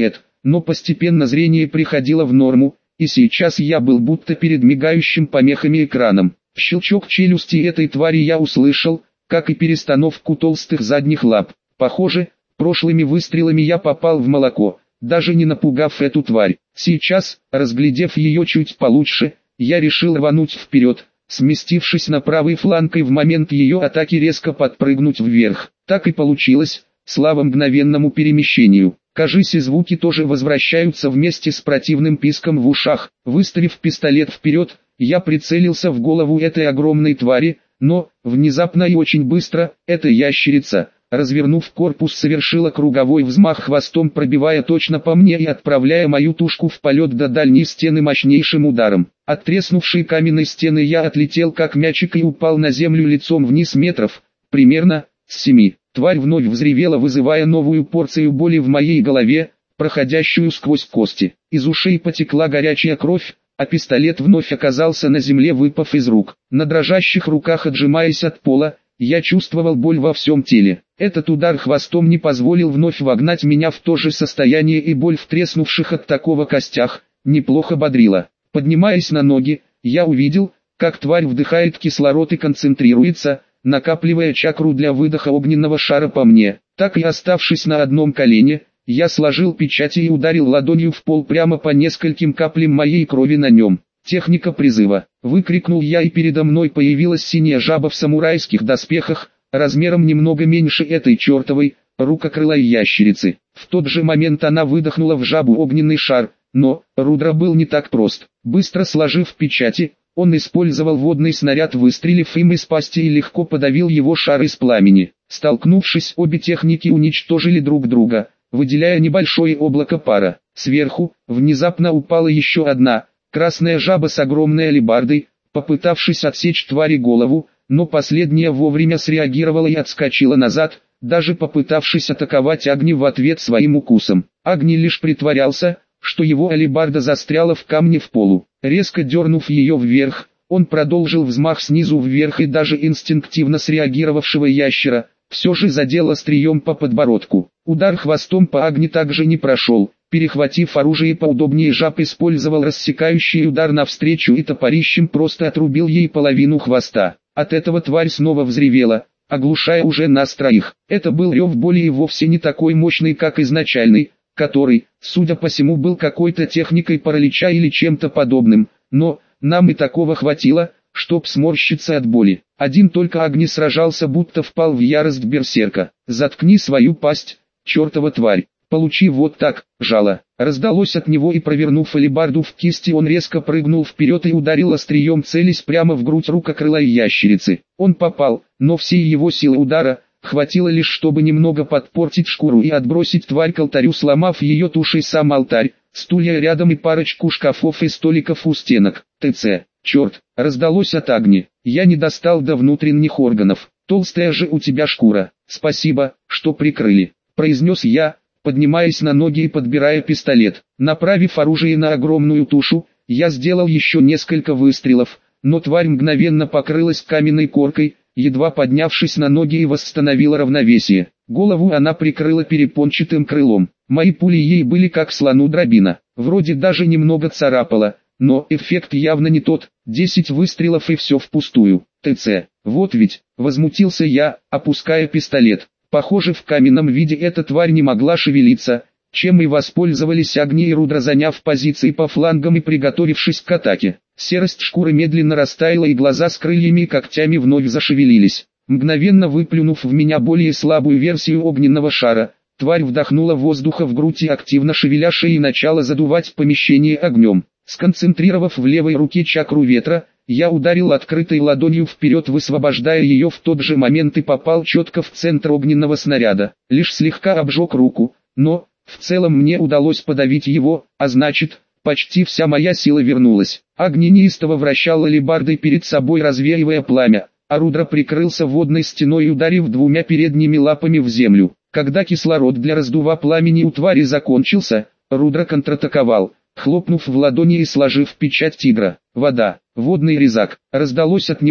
но постепенно зрение приходило в норму, и сейчас я был будто перед мигающим помехами экраном. Щелчок челюсти этой твари я услышал, как и перестановку толстых задних лап. Похоже, прошлыми выстрелами я попал в молоко, даже не напугав эту тварь. Сейчас, разглядев ее чуть получше, я решил рвануть вперед, сместившись на правый фланг и в момент ее атаки резко подпрыгнуть вверх. Так и получилось, слава мгновенному перемещению. Кажись, и звуки тоже возвращаются вместе с противным писком в ушах. Выставив пистолет вперед, я прицелился в голову этой огромной твари, но, внезапно и очень быстро, эта ящерица, развернув корпус, совершила круговой взмах хвостом, пробивая точно по мне и отправляя мою тушку в полет до дальней стены мощнейшим ударом. От треснувшей каменной стены я отлетел как мячик и упал на землю лицом вниз метров, примерно, с семи. Тварь вновь взревела, вызывая новую порцию боли в моей голове, проходящую сквозь кости. Из ушей потекла горячая кровь, а пистолет вновь оказался на земле, выпав из рук. На дрожащих руках, отжимаясь от пола, я чувствовал боль во всем теле. Этот удар хвостом не позволил вновь вогнать меня в то же состояние, и боль в треснувших от такого костях неплохо бодрила. Поднимаясь на ноги, я увидел, как тварь вдыхает кислород и концентрируется, накапливая чакру для выдоха огненного шара по мне. Так и оставшись на одном колене, я сложил печати и ударил ладонью в пол прямо по нескольким каплям моей крови на нем. «Техника призыва!» — выкрикнул я, и передо мной появилась синяя жаба в самурайских доспехах, размером немного меньше этой чертовой, рукокрылой ящерицы. В тот же момент она выдохнула в жабу огненный шар, но Рудра был не так прост. Быстро сложив печати, он использовал водный снаряд, выстрелив им из пасти, и легко подавил его шар из пламени. Столкнувшись, обе техники уничтожили друг друга, выделяя небольшое облако пара. Сверху, внезапно упала еще одна, красная жаба с огромной алебардой, попытавшись отсечь твари голову, но последняя вовремя среагировала и отскочила назад, даже попытавшись атаковать Агни в ответ своим укусом. Агни лишь притворялся, что его алебарда застряла в камне в полу. Резко дернув ее вверх, он продолжил взмах снизу вверх, и даже инстинктивно среагировавшего ящера все же задел острием по подбородку. Удар хвостом по Агни также не прошел. Перехватив оружие поудобнее, жаб использовал рассекающий удар навстречу и топорищем просто отрубил ей половину хвоста. От этого тварь снова взревела, оглушая уже нас троих. Это был рев боли, и вовсе не такой мощный, как изначальный, который, судя по всему, был какой-то техникой паралича или чем-то подобным, но нам и такого хватило, чтоб сморщиться от боли. Один только Агни сражался, будто впал в ярость берсерка. «Заткни свою пасть, чертова тварь! Получи вот так, жало!» Раздалось от него, и, провернув алебарду в кисти, он резко прыгнул вперед и ударил острием, целясь прямо в грудь рукокрылой ящерицы. Он попал, но всей его силы удара хватило лишь, чтобы немного подпортить шкуру и отбросить тварь к алтарю, сломав ее тушей сам алтарь, стулья рядом и парочку шкафов и столиков у стенок. «ТЦ, черт!» — раздалось от Агни. Я не достал до внутренних органов. «Толстая же у тебя шкура. Спасибо, что прикрыли», — произнес я, поднимаясь на ноги и подбирая пистолет. Направив оружие на огромную тушу, я сделал еще несколько выстрелов, но тварь мгновенно покрылась каменной коркой, едва поднявшись на ноги, и восстановила равновесие. Голову она прикрыла перепончатым крылом. Мои пули ей были как слону дробина. Вроде даже немного царапала, но эффект явно не тот. Десять выстрелов и все впустую. «ТЦ, вот ведь», — возмутился я, опуская пистолет. Похоже, в каменном виде эта тварь не могла шевелиться, чем и воспользовались Агни и Рудра, заняв позиции по флангам и приготовившись к атаке. Серость шкуры медленно растаяла, и глаза с крыльями и когтями вновь зашевелились. Мгновенно выплюнув в меня более слабую версию огненного шара, тварь вдохнула воздуха в грудь и, активно шевеля шеей, начала задувать помещение огнем. Сконцентрировав в левой руке чакру ветра, я ударил открытой ладонью вперед, высвобождая ее в тот же момент, и попал четко в центр огненного снаряда. Лишь слегка обжег руку, но, в целом, мне удалось подавить его, а значит, почти вся моя сила вернулась. Агни неистово вращал алебардой перед собой, развеивая пламя, а Рудра прикрылся водной стеной, ударив двумя передними лапами в землю. Когда кислород для раздува пламени у твари закончился, Рудра контратаковал, хлопнув в ладони и сложив печать тигра. «Вода, водный резак», раздалось от него,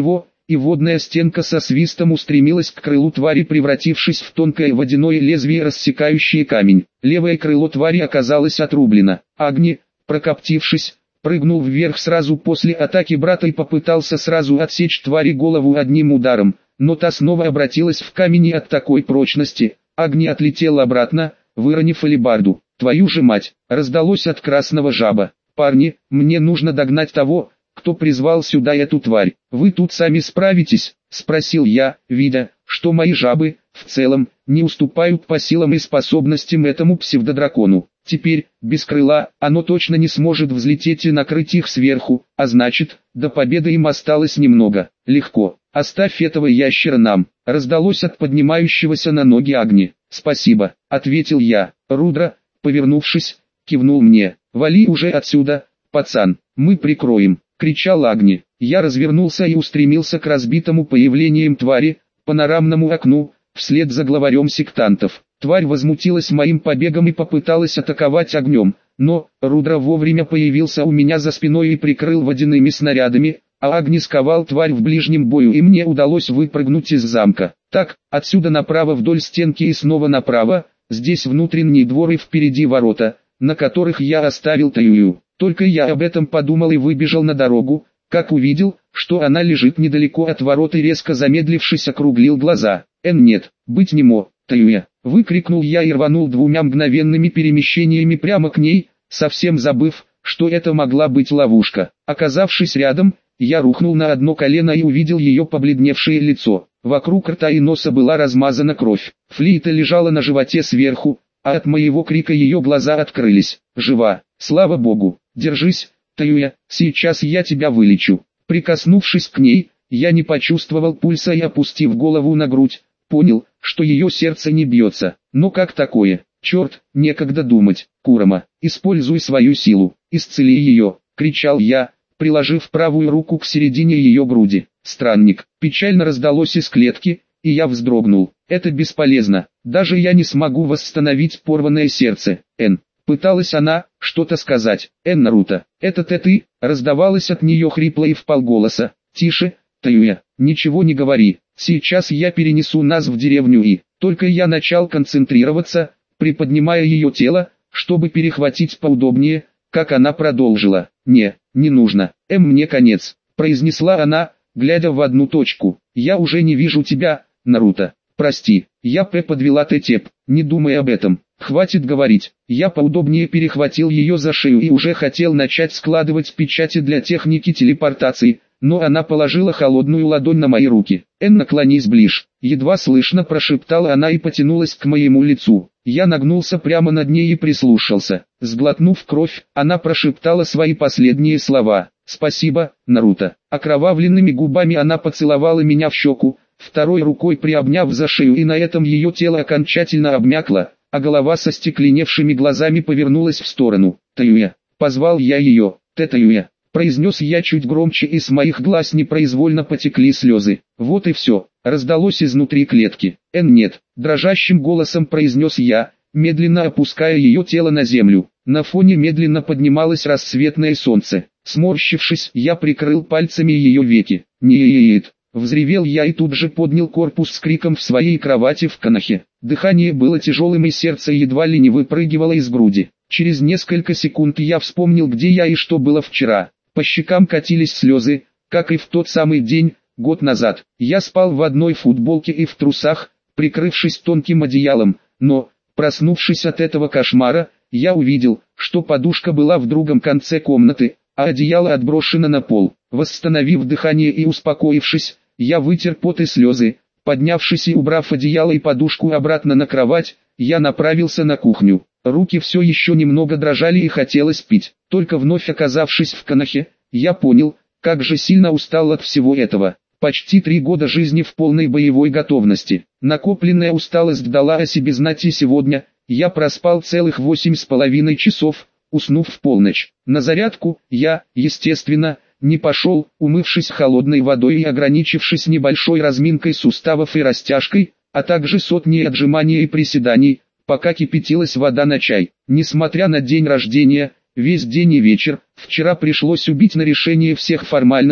и водная стенка со свистом устремилась к крылу твари, превратившись в тонкое водяное лезвие, рассекающее камень. Левое крыло твари оказалось отрублено. Агни, прокоптившись, прыгнул вверх сразу после атаки брата и попытался сразу отсечь твари голову одним ударом, но та снова обратилась в камень, и от такой прочности Агни отлетел обратно, выронив алебарду. «Твою же мать!» — раздалось от красного жаба. «Парни, мне нужно догнать того, кто призвал сюда эту тварь. Вы тут сами справитесь?» — спросил я, видя, что мои жабы, в целом, не уступают по силам и способностям этому псевдодракону. Теперь, без крыла, оно точно не сможет взлететь и накрыть их сверху, а значит, до победы им осталось немного. «Легко, оставь этого ящера нам», — раздалось от поднимающегося на ноги Агни. «Спасибо», — ответил я. Рудра, повернувшись, кивнул мне. «Вали уже отсюда, пацан, мы прикроем», — кричал Агни. Я развернулся и устремился к разбитому появлением твари, панорамному окну, вслед за главарем сектантов. Тварь возмутилась моим побегом и попыталась атаковать огнем, но Рудра вовремя появился у меня за спиной и прикрыл водяными снарядами, а Агни сковал тварь в ближнем бою, и мне удалось выпрыгнуть из замка. Так, отсюда направо вдоль стенки и снова направо, здесь внутренний двор и впереди ворота, на которых я оставил Таюю. Только я об этом подумал и выбежал на дорогу, как увидел, что она лежит недалеко от ворот, и резко замедлившись округлил глаза. «Эн, нет, быть не мо, Таюя!» — выкрикнул я и рванул двумя мгновенными перемещениями прямо к ней, совсем забыв, что это могла быть ловушка. Оказавшись рядом, я рухнул на одно колено и увидел ее побледневшее лицо. Вокруг рта и носа была размазана кровь. Флейта лежала на животе сверху, а от моего крика ее глаза открылись. «Жива, слава богу! Держись, Таюя, сейчас я тебя вылечу». Прикоснувшись к ней, я не почувствовал пульса и, опустив голову на грудь, понял, что ее сердце не бьется. Но как такое? Черт, некогда думать. «Курама, используй свою силу, исцели ее», — кричал я, приложив правую руку к середине ее груди. «Странник», печально раздалось из клетки, и я вздрогнул. «Это бесполезно, даже я не смогу восстановить порванное сердце». «Эн», пыталась она что-то сказать. «Эн, Наруто, это ты?» раздавалось от нее хрипло и вполголоса. «Тише, Таюя, ничего не говори, сейчас я перенесу нас в деревню». И только я начал концентрироваться, приподнимая ее тело, чтобы перехватить поудобнее, как она продолжила. «Не, не нужно, эм, мне конец», произнесла она, глядя в одну точку. «Я уже не вижу тебя, Наруто. Прости, я П подвела Тетеп, не думай об этом. Хватит говорить». Я поудобнее перехватил ее за шею и уже хотел начать складывать печати для техники телепортации, но она положила холодную ладонь на мои руки. «Эн, наклонись ближе», едва слышно прошептала она и потянулась к моему лицу. Я нагнулся прямо над ней и прислушался. Сглотнув кровь, она прошептала свои последние слова. «Спасибо, Наруто». Окровавленными губами она поцеловала меня в щеку, второй рукой приобняв за шею, и на этом ее тело окончательно обмякло, а голова со стекленевшими глазами повернулась в сторону. «Таюя», позвал я ее. «Тетаюя», произнес я чуть громче, и с моих глаз непроизвольно потекли слезы. «Вот и все», раздалось изнутри клетки. «Эн, нет», дрожащим голосом произнес я, медленно опуская ее тело на землю. На фоне медленно поднималось рассветное солнце. Сморщившись, я прикрыл пальцами ее веки. «Нет!» Взревел я и тут же поднял корпус с криком в своей кровати в Канахе. Дыхание было тяжелым и сердце едва ли не выпрыгивало из груди. Через несколько секунд я вспомнил, где я и что было вчера. По щекам катились слезы, как и в тот самый день, год назад. Я спал в одной футболке и в трусах, прикрывшись тонким одеялом, но, проснувшись от этого кошмара, я увидел, что подушка была в другом конце комнаты, а одеяло отброшено на пол. Восстановив дыхание и успокоившись, я вытер пот и слезы. Поднявшись и убрав одеяло и подушку обратно на кровать, я направился на кухню. Руки все еще немного дрожали и хотелось пить. Только вновь оказавшись в Канахе, я понял, как же сильно устал от всего этого. Почти три года жизни в полной боевой готовности. Накопленная усталость дала о себе знать, и сегодня я проспал целых восемь с половиной часов, уснув в полночь. На зарядку я, естественно, не пошел, умывшись холодной водой и ограничившись небольшой разминкой суставов и растяжкой, а также сотней отжиманий и приседаний, пока кипятилась вода на чай. Несмотря на день рождения, весь день и вечер, вчера пришлось убить на решение всех формальностей,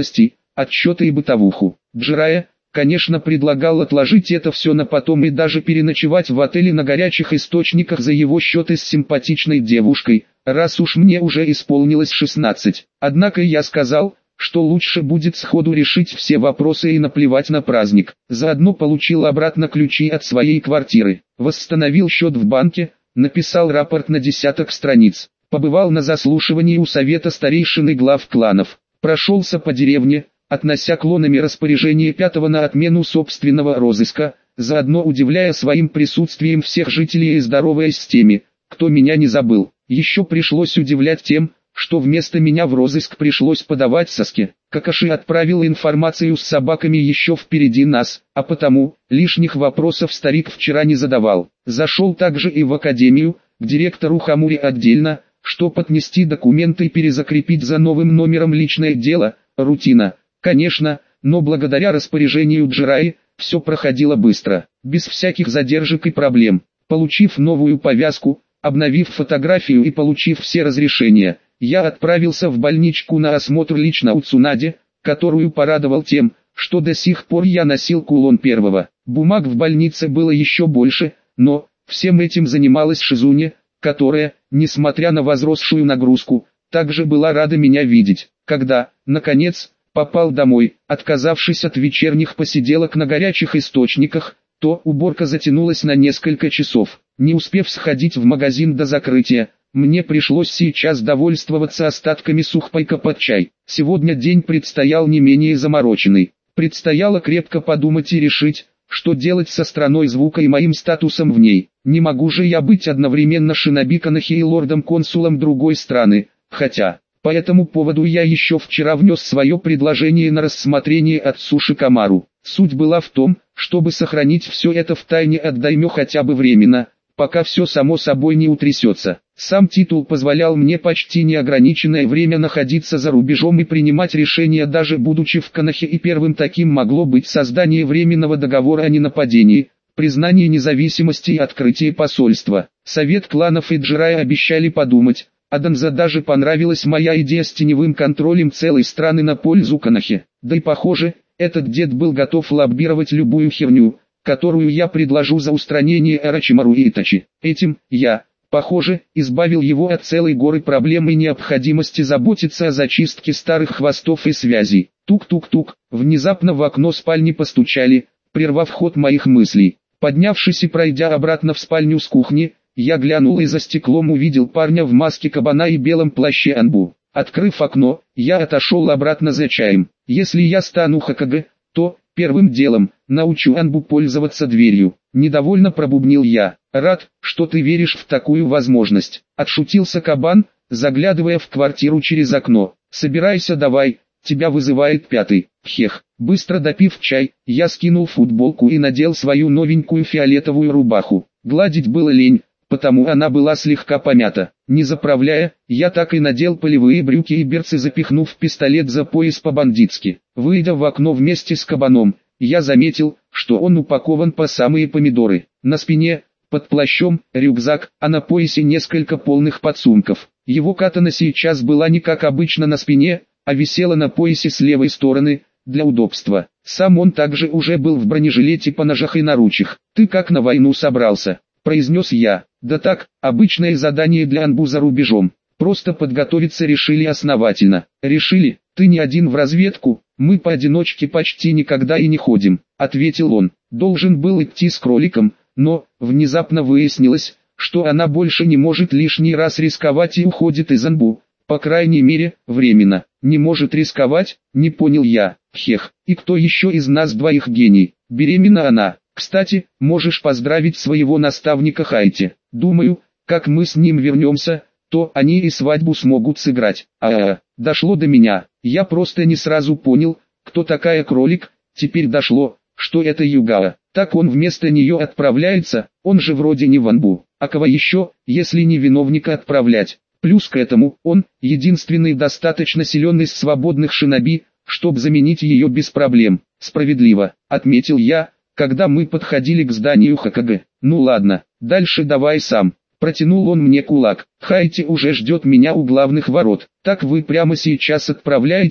отчеты и бытовуху. Джирайя, конечно, предлагал отложить это все на потом и даже переночевать в отеле на горячих источниках за его счет и с симпатичной девушкой, раз уж мне уже исполнилось шестнадцать. Однако я сказал, что лучше будет сходу решить все вопросы и наплевать на праздник. Заодно получил обратно ключи от своей квартиры, восстановил счет в банке, написал рапорт на десяток страниц, побывал на заслушивании у совета старейшин и глав кланов, прошелся по деревне, относя клонами распоряжение пятого на отмену собственного розыска, заодно удивляя своим присутствием всех жителей и здороваясь с теми, кто меня не забыл. Еще пришлось удивлять тем, что вместо меня в розыск пришлось подавать Саске. Какаши отправил информацию с собаками еще впереди нас, а потому, лишних вопросов старик вчера не задавал. Зашел также и в академию, к директору Хамури отдельно, чтоб отнести документы и перезакрепить за новым номером личное дело, рутина. Конечно, но благодаря распоряжению Джирайи, все проходило быстро, без всяких задержек и проблем. Получив новую повязку, обновив фотографию и получив все разрешения, я отправился в больничку на осмотр лично у Цунаде, которую порадовал тем, что до сих пор я носил кулон первого. Бумаг в больнице было еще больше, но всем этим занималась Шизуне, которая, несмотря на возросшую нагрузку, также была рада меня видеть. Когда, наконец, попал домой, отказавшись от вечерних посиделок на горячих источниках, то уборка затянулась на несколько часов. Не успев сходить в магазин до закрытия, мне пришлось сейчас довольствоваться остатками сухпайка под чай. Сегодня день предстоял не менее замороченный. Предстояло крепко подумать и решить, что делать со страной звука и моим статусом в ней. Не могу же я быть одновременно шиноби Канахи и лордом-консулом другой страны, хотя... По этому поводу я еще вчера внес свое предложение на рассмотрение отцу Шикамару. Суть была в том, чтобы сохранить все это в тайне от даймё хотя бы временно, пока все само собой не утрясется. Сам титул позволял мне почти неограниченное время находиться за рубежом и принимать решения даже будучи в Канахе, и первым таким могло быть создание временного договора о ненападении, признание независимости и открытие посольства. Совет кланов и Джирайя обещали подумать. А Данза даже понравилась моя идея с теневым контролем целой страны на пользу Канахе. Да и похоже, этот дед был готов лоббировать любую херню, которую я предложу за устранение Орочимару и Итачи. Этим я, похоже, избавил его от целой горы проблем и необходимости заботиться о зачистке старых хвостов и связей. Тук-тук-тук, внезапно в окно спальни постучали, прервав ход моих мыслей. Поднявшись и пройдя обратно в спальню с кухни, я глянул и за стеклом увидел парня в маске кабана и белом плаще Анбу. Открыв окно, я отошел обратно за чаем. Если я стану Хокаге, то, первым делом, научу Анбу пользоваться дверью. Недовольно пробубнил я. Рад, что ты веришь в такую возможность. Отшутился кабан, заглядывая в квартиру через окно. Собирайся давай, тебя вызывает пятый. Хех. Быстро допив чай, я скинул футболку и надел свою новенькую фиолетовую рубаху. Гладить было лень, потому она была слегка помята. Не заправляя, я так и надел полевые брюки и берцы, запихнув пистолет за пояс по-бандитски. Выйдя в окно вместе с кабаном, я заметил, что он упакован по самые помидоры. На спине, под плащом, рюкзак, а на поясе несколько полных подсумков. Его катана сейчас была не как обычно на спине, а висела на поясе с левой стороны, для удобства. Сам он также уже был в бронежилете по ножах и наручах. «Ты как на войну собрался?» — произнес я. «Да так, обычное задание для Анбу за рубежом. Просто подготовиться решили основательно». «Решили? Ты не один в разведку, мы поодиночке почти никогда и не ходим», — ответил он. Должен был идти с кроликом, но, внезапно выяснилось, что она больше не может лишний раз рисковать и уходит из Анбу. По крайней мере, временно. Не может рисковать, не понял я. Хех, и кто еще из нас двоих гений? Беременна она. Кстати, можешь поздравить своего наставника Хайти. Думаю, как мы с ним вернемся, то они и свадьбу смогут сыграть. А-а-а, дошло до меня. Я просто не сразу понял, кто такая кролик. Теперь дошло, что это Югао. Так он вместо нее отправляется, он же вроде не в Анбу. А кого еще, если не виновника отправлять? Плюс к этому, он, единственный достаточно силен из свободных шиноби, чтобы заменить ее без проблем. Справедливо, отметил я, когда мы подходили к зданию Хокаге. Ну ладно, дальше давай сам. Протянул он мне кулак. Хайти уже ждет меня у главных ворот. Так вы прямо сейчас отправляетесь?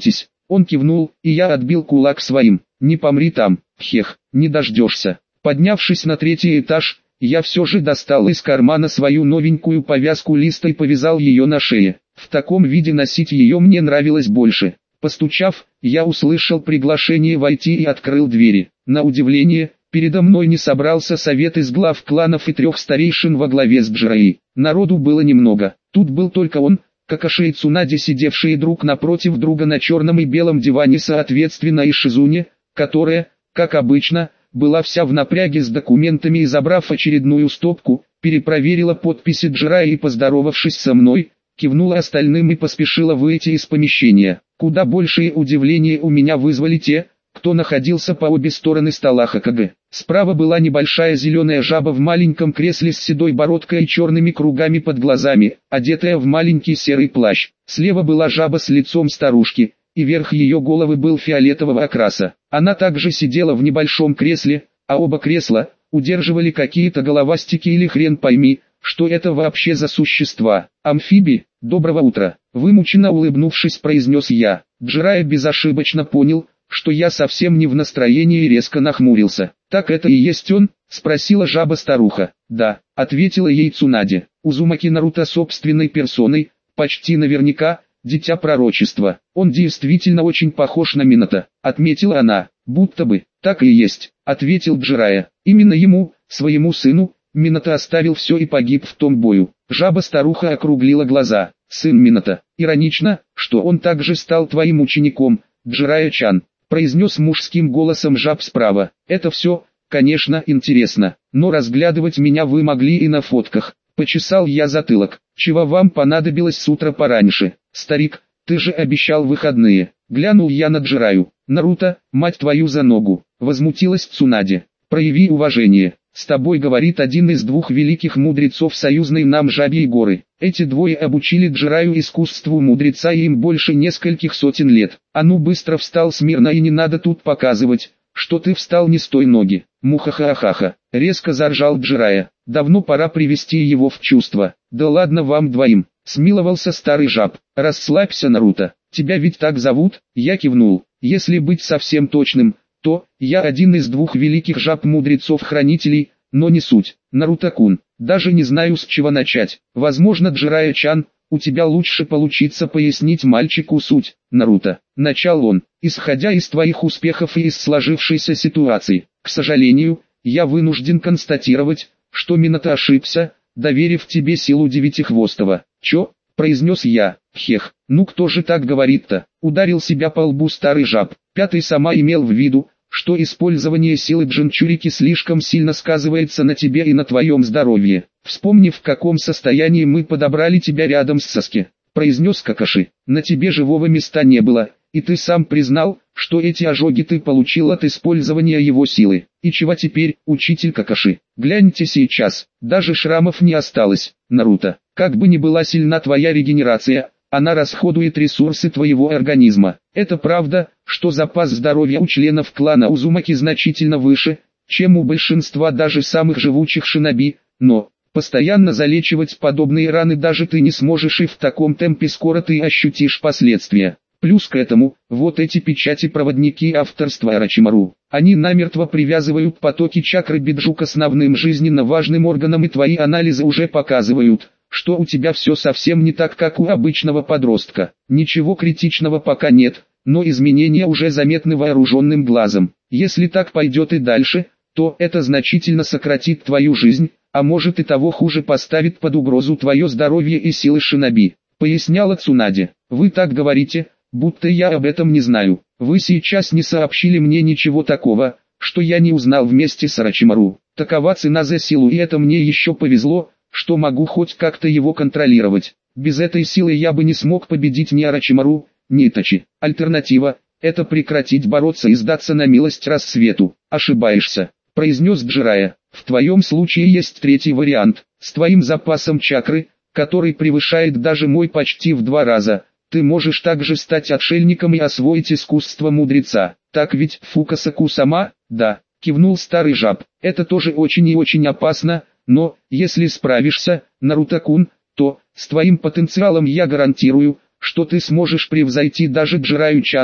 Он кивнул, и я отбил кулак своим. Не помри там, хех, не дождешься. Поднявшись на третий этаж, я все же достал из кармана свою новенькую повязку листа и повязал ее на шее. В таком виде носить ее мне нравилось больше. Постучав, я услышал приглашение войти и открыл двери. На удивление, передо мной не собрался совет из глав кланов и трех старейшин во главе с Джираи. Народу было немного. Тут был только он, Какаши и Цунади, сидевшие друг напротив друга на черном и белом диване, соответственно, и Шизуне, которая, как обычно, была вся в напряге с документами и, забрав очередную стопку, перепроверила подписи Джираи и, поздоровавшись со мной, кивнула остальным и поспешила выйти из помещения. Куда большее удивление у меня вызвали те, кто находился по обе стороны стола Хокаге. Справа была небольшая зеленая жаба в маленьком кресле с седой бородкой и черными кругами под глазами, одетая в маленький серый плащ. Слева была жаба с лицом старушки, и верх ее головы был фиолетового окраса. Она также сидела в небольшом кресле, а оба кресла удерживали какие-то головастики или хрен пойми, что это вообще за существа. Амфибии, доброго утра. Вымученно улыбнувшись, произнес я. Джирайя безошибочно понял, что я совсем не в настроении, и резко нахмурился. «Так это и есть он?» — спросила жаба-старуха. «Да», — ответила ей Цунади. «Узумаки Наруто собственной персоной, почти наверняка, дитя пророчества. Он действительно очень похож на Минато», — отметила она. «Будто бы, так и есть», — ответил Джирайя. «Именно ему, своему сыну, Минато оставил все и погиб в том бою». Жаба-старуха округлила глаза. «Сын Минато. Иронично, что он также стал твоим учеником, Джирайя-чан», — произнес мужским голосом жаб справа. «Это все, конечно, интересно, но разглядывать меня вы могли и на фотках». Почесал я затылок. «Чего вам понадобилось с утра пораньше? Старик, ты же обещал выходные». Глянул я на Джирайю. «Наруто, мать твою за ногу!» — возмутилась Цунади. «Прояви уважение. С тобой говорит один из двух великих мудрецов союзной нам Жабьей горы. Эти двое обучили Джирайю искусству мудреца, и им больше нескольких сотен лет. А ну быстро встал смирно, и не надо тут показывать, что ты встал не с той ноги». «Мухахахаха!» — резко заржал Джирайя. «Давно пора привести его в чувство». «Да ладно вам двоим!» — смиловался старый жаб. «Расслабься, Наруто. Тебя ведь так зовут?» Я кивнул. «Если быть совсем точным, то я один из двух великих жаб-мудрецов-хранителей, но не суть. Наруто-кун, даже не знаю, с чего начать. Возможно, Джирайя-чан, у тебя лучше получится пояснить мальчику суть». «Наруто», — начал он, — «исходя из твоих успехов и из сложившейся ситуации, к сожалению, я вынужден констатировать, что Минато ошибся, доверив тебе силу Девятихвостого». «Чё?» — произнес я. «Хех, ну кто же так говорит-то?» — ударил себя по лбу старый жаб. Пятый сама имел в виду, что использование силы Джинчурики слишком сильно сказывается на тебе и на твоем здоровье. «Вспомни, в каком состоянии мы подобрали тебя рядом с Саски», — произнес Какаши. «На тебе живого места не было, и ты сам признал, что эти ожоги ты получил от использования его силы. И чего теперь, учитель Какаши? Гляньте сейчас, даже шрамов не осталось. Наруто, как бы ни была сильна твоя регенерация, она расходует ресурсы твоего организма. Это правда, что запас здоровья у членов клана Узумаки значительно выше, чем у большинства даже самых живучих шиноби, но постоянно залечивать подобные раны даже ты не сможешь, и в таком темпе скоро ты ощутишь последствия. Плюс к этому, вот эти печати-проводники авторства Орочимару. Они намертво привязывают потоки чакры Биджу к основным жизненно важным органам, и твои анализы уже показывают, что у тебя все совсем не так, как у обычного подростка. Ничего критичного пока нет, но изменения уже заметны вооруженным глазом. Если так пойдет и дальше, то это значительно сократит твою жизнь, а может и того хуже, поставит под угрозу твое здоровье и силы шиноби», — поясняла Цунади. «Вы так говорите, будто я об этом не знаю. Вы сейчас не сообщили мне ничего такого, что я не узнал вместе с Орочимару. Такова цена за силу, и это мне еще повезло, что могу хоть как-то его контролировать. Без этой силы я бы не смог победить ни Орочимару, ни Итачи. Альтернатива — это прекратить бороться и сдаться на милость рассвету». «Ошибаешься», — произнес Джирайя. «В твоем случае есть третий вариант. С твоим запасом чакры, который превышает даже мой почти в два раза, ты можешь также стать отшельником и освоить искусство мудреца. Так ведь, Фукасаку-сама?» «Да», — кивнул старый жаб. «Это тоже очень и очень опасно, но, если справишься, Наруто-кун, то, с твоим потенциалом я гарантирую, что ты сможешь превзойти даже Джирайю-чана,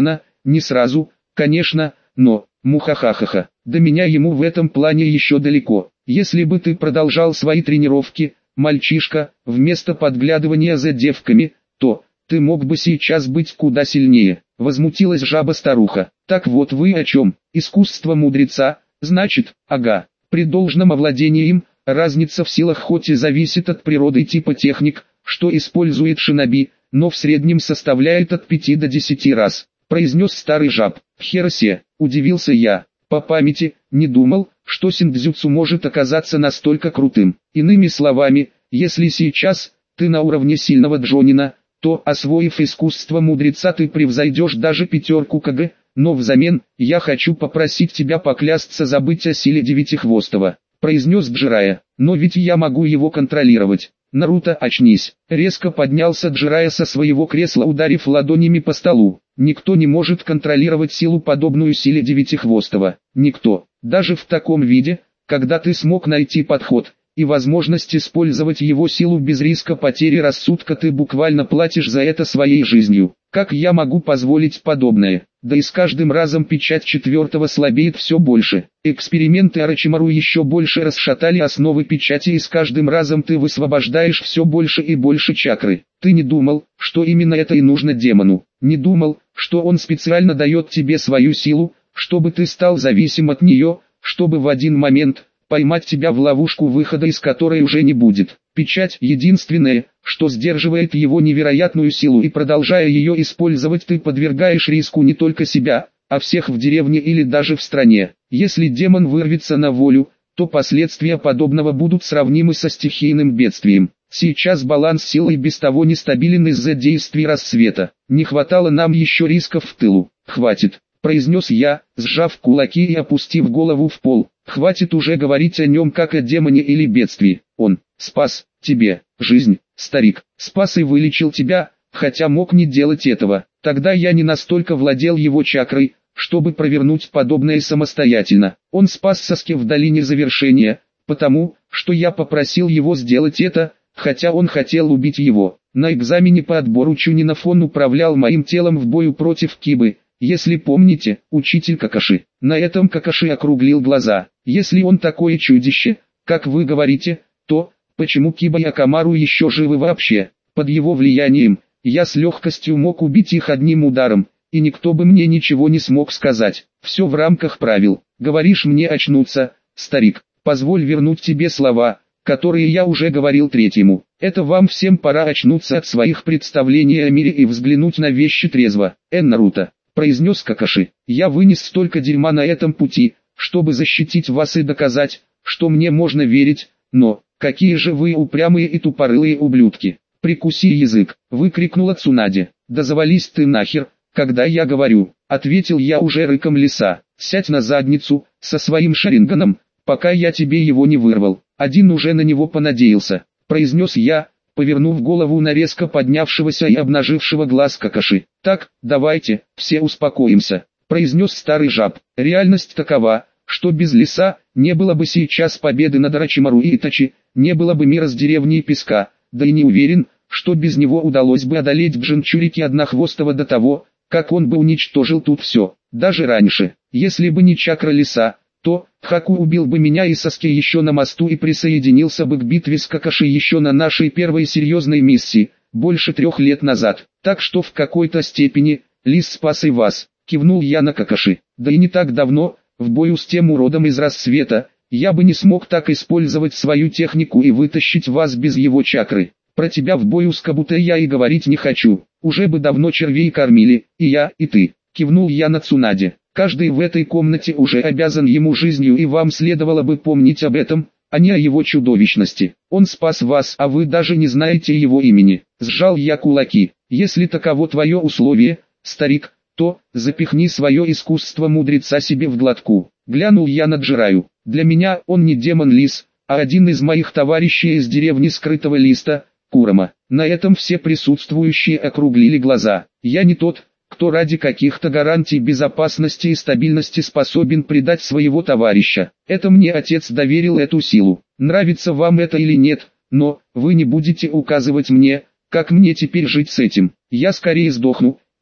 Не сразу, конечно, но, мухахахаха, до меня ему в этом плане еще далеко. Если бы ты продолжал свои тренировки, мальчишка, вместо подглядывания за девками, то ты мог бы сейчас быть куда сильнее. Возмутилась жаба-старуха. Так вот вы о чем? Искусство мудреца, значит, ага. При должном овладении им, разница в силах хоть и зависит от природы и типа техник, что использует шиноби, но в среднем составляет от пяти до десяти раз, произнес старый жаб. Херосе, удивился я. По памяти, не думал, что синдзюцу может оказаться настолько крутым. Иными словами, если сейчас ты на уровне сильного джонина, то, освоив искусство мудреца, ты превзойдешь даже пятерку КГ, но взамен, я хочу попросить тебя поклясться забыть о силе Девятихвостого, произнес Джирайя, но ведь я могу его контролировать. Наруто, очнись. Резко поднялся Джирайя со своего кресла, ударив ладонями по столу. Никто не может контролировать силу, подобную силе Девятихвостого. Никто. Даже в таком виде, когда ты смог найти подход и возможность использовать его силу без риска потери рассудка, ты буквально платишь за это своей жизнью. Как я могу позволить подобное? Да и с каждым разом печать четвертого слабеет все больше. Эксперименты Орочимару еще больше расшатали основы печати, и с каждым разом ты высвобождаешь все больше и больше чакры. Ты не думал, что именно это и нужно демону? Не думал, что он специально дает тебе свою силу, чтобы ты стал зависим от нее, чтобы в один момент поймать тебя в ловушку, выхода из которой уже не будет. Печать — единственное, что сдерживает его невероятную силу, и продолжая ее использовать, ты подвергаешь риску не только себя, а всех в деревне или даже в стране. Если демон вырвется на волю, то последствия подобного будут сравнимы со стихийным бедствием. Сейчас баланс сил и без того нестабилен из-за действий рассвета. Не хватало нам еще рисков в тылу. Хватит, произнес я, сжав кулаки и опустив голову в пол. Хватит уже говорить о нем как о демоне или бедствии. Он спас тебе жизнь, старик, спас и вылечил тебя, хотя мог не делать этого. Тогда я не настолько владел его чакрой, чтобы провернуть подобное самостоятельно. Он спас Саске в долине завершения, потому, что я попросил его сделать это, хотя он хотел убить его. На экзамене по отбору Чунинафон управлял моим телом в бою против Кибы. Если помните, учитель Какаши. На этом Какаши округлил глаза. Если он такое чудище, как вы говорите, то почему Киба и Акамару еще живы вообще? Под его влиянием, я с легкостью мог убить их одним ударом, и никто бы мне ничего не смог сказать. Все в рамках правил. Говоришь мне очнуться, старик, позволь вернуть тебе слова, которые я уже говорил третьему. Это вам всем пора очнуться от своих представлений о мире и взглянуть на вещи трезво. Эн Наруто, произнес Какаши, я вынес столько дерьма на этом пути, чтобы защитить вас и доказать, что мне можно верить, но, какие же вы упрямые и тупорылые ублюдки. Прикуси язык, выкрикнула Цунаде. Да завались ты нахер, когда я говорю, ответил я уже рыком лиса. Сядь на задницу, со своим шаринганом, пока я тебе его не вырвал. Один уже на него понадеялся, произнес я, повернув голову на резко поднявшегося и обнажившего глаз Какаши. Так, давайте, все успокоимся, произнес старый жаб. Реальность такова, что без лиса не было бы сейчас победы над Орочимару и Итачи, не было бы мира с деревней Песка, да и не уверен, что без него удалось бы одолеть Джинчурики Однохвостого до того, как он бы уничтожил тут все. Даже раньше, если бы не чакра лиса, то Хаку убил бы меня и Саске еще на мосту и присоединился бы к битве с Какаши еще на нашей первой серьезной миссии, больше трех лет назад. Так что в какой-то степени, лис спас и вас, кивнул я на Какаши. Да и не так давно, в бою с тем уродом из рассвета, я бы не смог так использовать свою технику и вытащить вас без его чакры. Про тебя в бою с Кабуто я и говорить не хочу, уже бы давно червей кормили, и я, и ты, кивнул я на Цунаде. Каждый в этой комнате уже обязан ему жизнью, и вам следовало бы помнить об этом, а не о его чудовищности. Он спас вас, а вы даже не знаете его имени. Сжал я кулаки. Если таково твое условие, старик, то запихни свое искусство мудреца себе в глотку. Глянул я на Джираю. Для меня он не демон-лис, а один из моих товарищей из деревни Скрытого Листа, Курома. На этом все присутствующие округлили глаза. Я не тот, кто ради каких-то гарантий безопасности и стабильности способен предать своего товарища. Это мне отец доверил эту силу. Нравится вам это или нет, но вы не будете указывать мне, как мне теперь жить с этим. Я скорее сдохну,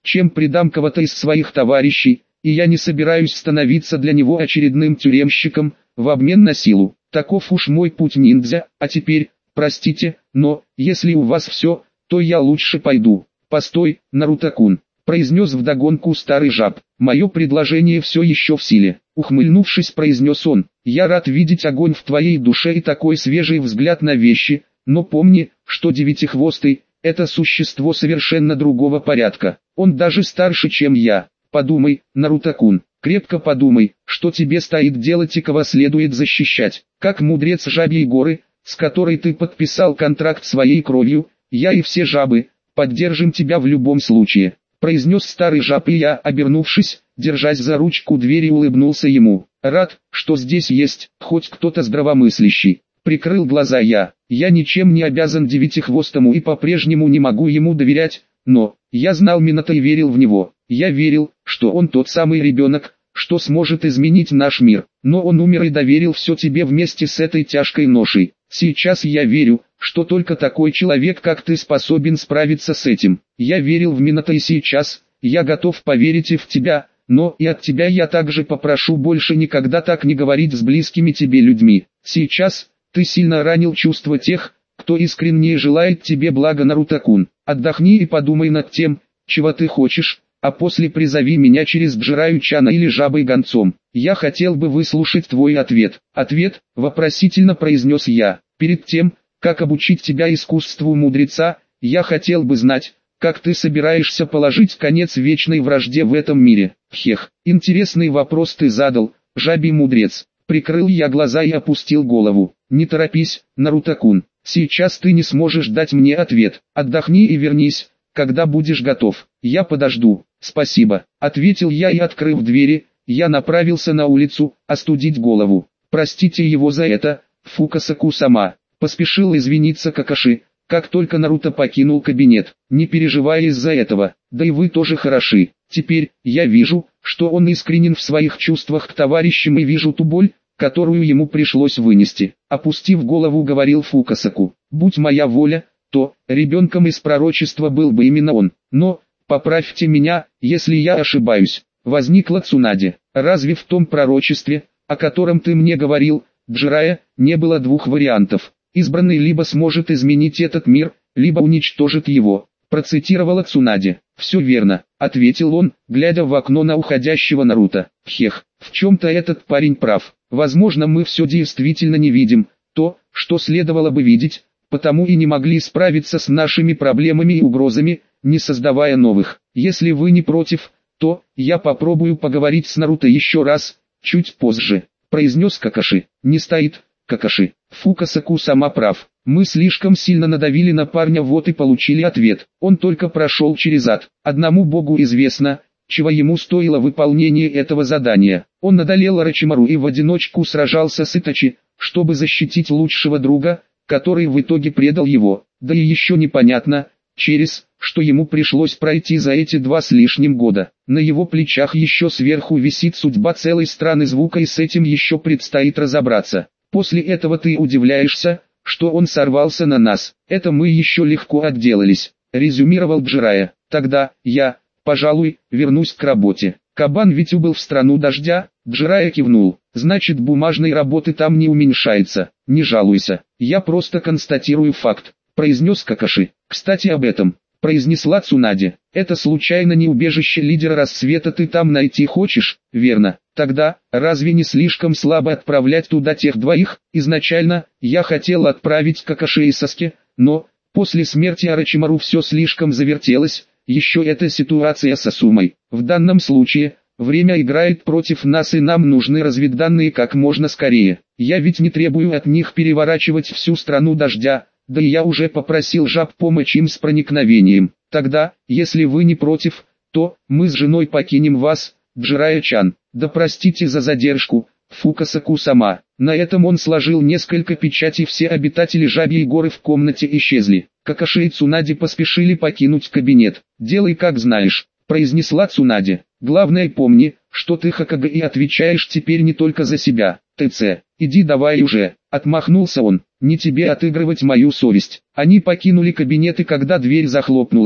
чем предам кого-то из своих товарищей, и я не собираюсь становиться для него очередным тюремщиком, в обмен на силу. Таков уж мой путь ниндзя, а теперь, простите, но, если у вас все, то я лучше пойду. Постой, Наруто-кун, произнес вдогонку старый жаб. Мое предложение все еще в силе. Ухмыльнувшись, произнес он, я рад видеть огонь в твоей душе и такой свежий взгляд на вещи, но помни, что Девятихвостый – это существо совершенно другого порядка. Он даже старше, чем я. Подумай, Наруто-кун, крепко подумай, что тебе стоит делать и кого следует защищать. Как мудрец Жабьей горы, с которой ты подписал контракт своей кровью, я и все жабы, поддержим тебя в любом случае, произнес старый жаб, и я, обернувшись, держась за ручку двери, улыбнулся ему. Рад, что здесь есть хоть кто-то здравомыслящий. Прикрыл глаза я. Я ничем не обязан Девятихвостому и по-прежнему не могу ему доверять, но я знал Минато и верил в него. Я верил, что он тот самый ребенок, что сможет изменить наш мир. Но он умер и доверил все тебе вместе с этой тяжкой ношей. Сейчас я верю, что только такой человек, как ты, способен справиться с этим. Я верил в Минато и сейчас, я готов поверить и в тебя, но и от тебя я также попрошу больше никогда так не говорить с близкими тебе людьми. Сейчас ты сильно ранил чувства тех, кто искренне желает тебе блага, Наруто-кун. Отдохни и подумай над тем, чего ты хочешь, а после призови меня через Джираю-чана или Жабой-гонцом. Я хотел бы выслушать твой ответ. Ответ, вопросительно произнес я. Перед тем, как обучить тебя искусству мудреца, я хотел бы знать, как ты собираешься положить конец вечной вражде в этом мире. Хех, интересный вопрос ты задал, Жабий мудрец. Прикрыл я глаза и опустил голову. Не торопись, Наруто-кун, сейчас ты не сможешь дать мне ответ. Отдохни и вернись, когда будешь готов. Я подожду. Спасибо, ответил я и, открыв двери, я направился на улицу, остудить голову. Простите его за это, Фукасаку-сама. Поспешил извиниться Какаши, как только Наруто покинул кабинет. Не переживай из-за этого, да и вы тоже хороши. Теперь, я вижу, что он искренен в своих чувствах к товарищам, и вижу ту боль, которую ему пришлось вынести. Опустив голову, говорил Фукасаку, будь моя воля, то ребенком из пророчества был бы именно он. Но, поправьте меня, если я ошибаюсь. Возникла Цунаде. Разве в том пророчестве, о котором ты мне говорил, Джирая, не было двух вариантов? Избранный либо сможет изменить этот мир, либо уничтожит его. Процитировала Цунаде. Все верно, ответил он, глядя в окно на уходящего Наруто. Хех, в чем-то этот парень прав. Возможно, мы все действительно не видим, то, что следовало бы видеть, потому и не могли справиться с нашими проблемами и угрозами, не создавая новых. Если вы не против, то я попробую поговорить с Наруто еще раз, чуть позже, произнес Какаши. Не стоит, Какаши. Фукасаку сама прав. Мы слишком сильно надавили на парня, вот и получили ответ. Он только прошел через ад. Одному богу известно, чего ему стоило выполнение этого задания. Он одолел Орочимару и в одиночку сражался с Итачи, чтобы защитить лучшего друга, который в итоге предал его. Да и еще непонятно, через что ему пришлось пройти за эти два с лишним года. На его плечах еще сверху висит судьба целой страны звука, и с этим еще предстоит разобраться. После этого ты удивляешься, что он сорвался на нас. Это мы еще легко отделались, резюмировал Джирая. Тогда, я, пожалуй, вернусь к работе. Кабан ведь убыл в страну дождя. Джирая кивнул. Значит, бумажной работы там не уменьшается. Не жалуйся, я просто констатирую факт, произнес Какаши. Кстати, об этом, произнесла Цунаде. Это случайно не убежище лидера рассвета ты там найти хочешь, верно? Тогда, разве не слишком слабо отправлять туда тех двоих? Изначально, я хотел отправить Какаши и Саске, но, после смерти Орочимару все слишком завертелось, еще эта ситуация с Асумой. В данном случае, время играет против нас, и нам нужны разведданные как можно скорее. Я ведь не требую от них переворачивать всю страну дождя, да и я уже попросил жаб помочь им с проникновением. Тогда, если вы не против, то мы с женой покинем вас, Джирая-чан. Да простите за задержку, Фукасаку-сама. На этом он сложил несколько печатей, все обитатели Жабьей горы в комнате исчезли. Какаши и Цунаде поспешили покинуть кабинет. «Делай как знаешь», произнесла Цунаде. «Главное помни, что ты Хокаге и отвечаешь теперь не только за себя. ТЦ, иди давай уже», отмахнулся он. «Не тебе отыгрывать мою совесть». Они покинули кабинет, и когда дверь захлопнулась,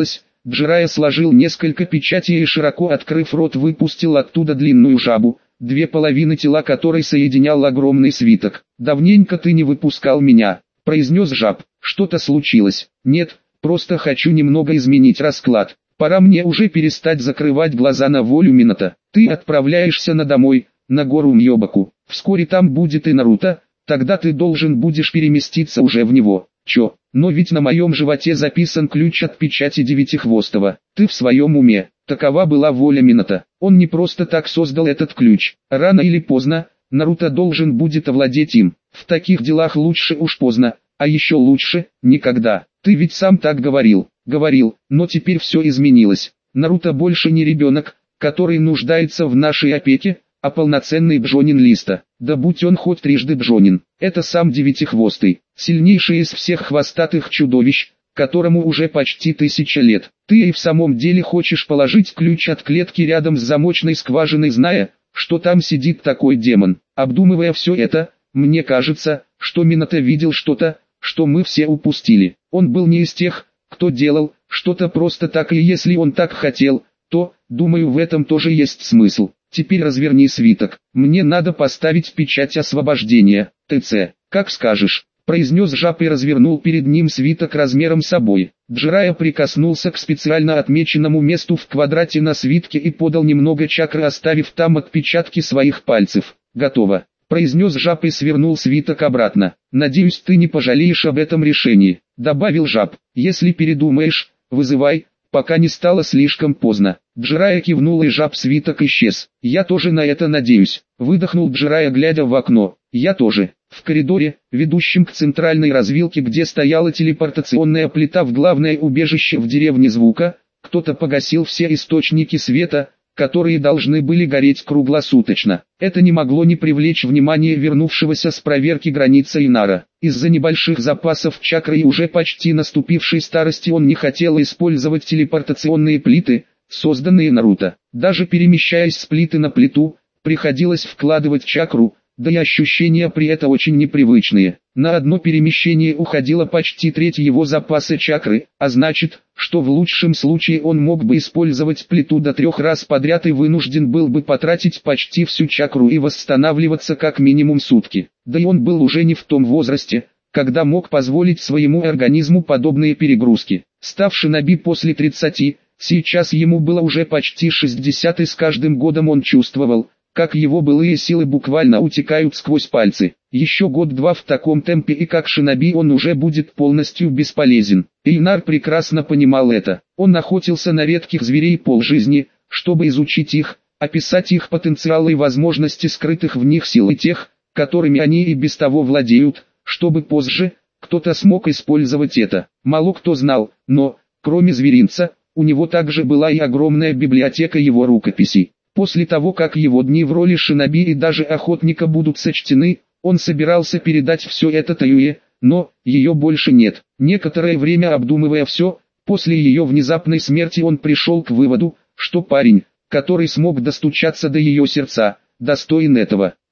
Джирайя сложил несколько печатей и, широко открыв рот, выпустил оттуда длинную жабу, две половины тела которой соединял огромный свиток. «Давненько ты не выпускал меня», — произнес жаб. «Что-то случилось?» «Нет, просто хочу немного изменить расклад. Пора мне уже перестать закрывать глаза на волю Минато. Ты отправляешься на домой, на гору Мьёбаку. Вскоре там будет и Наруто, тогда ты должен будешь переместиться уже в него». «Чё? Но ведь на моем животе записан ключ от печати Девятихвостого. Ты в своем уме?» Такова была воля Минато. Он не просто так создал этот ключ. Рано или поздно, Наруто должен будет овладеть им. В таких делах лучше уж поздно, а еще лучше, никогда. Ты ведь сам так говорил. Говорил, но теперь все изменилось. Наруто больше не ребенок, который нуждается в нашей опеке, а полноценный бжонин Листа. Да будь он хоть трижды бжонин. Это сам Девятихвостый, сильнейший из всех хвостатых чудовищ, которому уже почти тысяча лет. Ты и в самом деле хочешь положить ключ от клетки рядом с замочной скважиной, зная, что там сидит такой демон. Обдумывая все это, мне кажется, что Минато видел что-то, что мы все упустили. Он был не из тех, кто делал что-то просто так, и если он так хотел, то, думаю, в этом тоже есть смысл. Теперь разверни свиток. Мне надо поставить печать освобождения. ТЦ. Как скажешь, произнес жаб и развернул перед ним свиток размером с обои. Джирайя прикоснулся к специально отмеченному месту в квадрате на свитке и подал немного чакры, оставив там отпечатки своих пальцев. Готово, произнес жаб и свернул свиток обратно. Надеюсь, ты не пожалеешь об этом решении, добавил жаб. Если передумаешь, вызывай, пока не стало слишком поздно. Джирайя кивнул, и жаб свиток исчез. Я тоже на это надеюсь, выдохнул Джирайя, глядя в окно. Я тоже. В коридоре, ведущем к центральной развилке, где стояла телепортационная плита в главное убежище в деревне Звука, кто-то погасил все источники света, которые должны были гореть круглосуточно. Это не могло не привлечь внимание вернувшегося с проверки границы Инара. Из-за небольших запасов чакры и уже почти наступившей старости он не хотел использовать телепортационные плиты, созданные Наруто. Даже перемещаясь с плиты на плиту, приходилось вкладывать чакру, да и ощущения при этом очень непривычные. На одно перемещение уходила почти треть его запаса чакры, а значит, что в лучшем случае он мог бы использовать плиту до трех раз подряд и вынужден был бы потратить почти всю чакру и восстанавливаться как минимум сутки. Да и он был уже не в том возрасте, когда мог позволить своему организму подобные перегрузки. Став шиноби после тридцати, сейчас ему было уже почти шестьдесят, и с каждым годом он чувствовал, как его былые силы буквально утекают сквозь пальцы. Еще год-два в таком темпе, и как шиноби он уже будет полностью бесполезен. Инар прекрасно понимал это. Он охотился на редких зверей полжизни, чтобы изучить их, описать их потенциал и возможности скрытых в них сил и тех, которыми они и без того владеют, чтобы позже кто-то смог использовать это. Мало кто знал, но, кроме зверинца, у него также была и огромная библиотека его рукописей. После того, как его дни в роли шиноби и даже охотника будут сочтены, он собирался передать все это Таюе, но ее больше нет. Некоторое время обдумывая все, после ее внезапной смерти он пришел к выводу, что парень, который смог достучаться до ее сердца, достоин этого.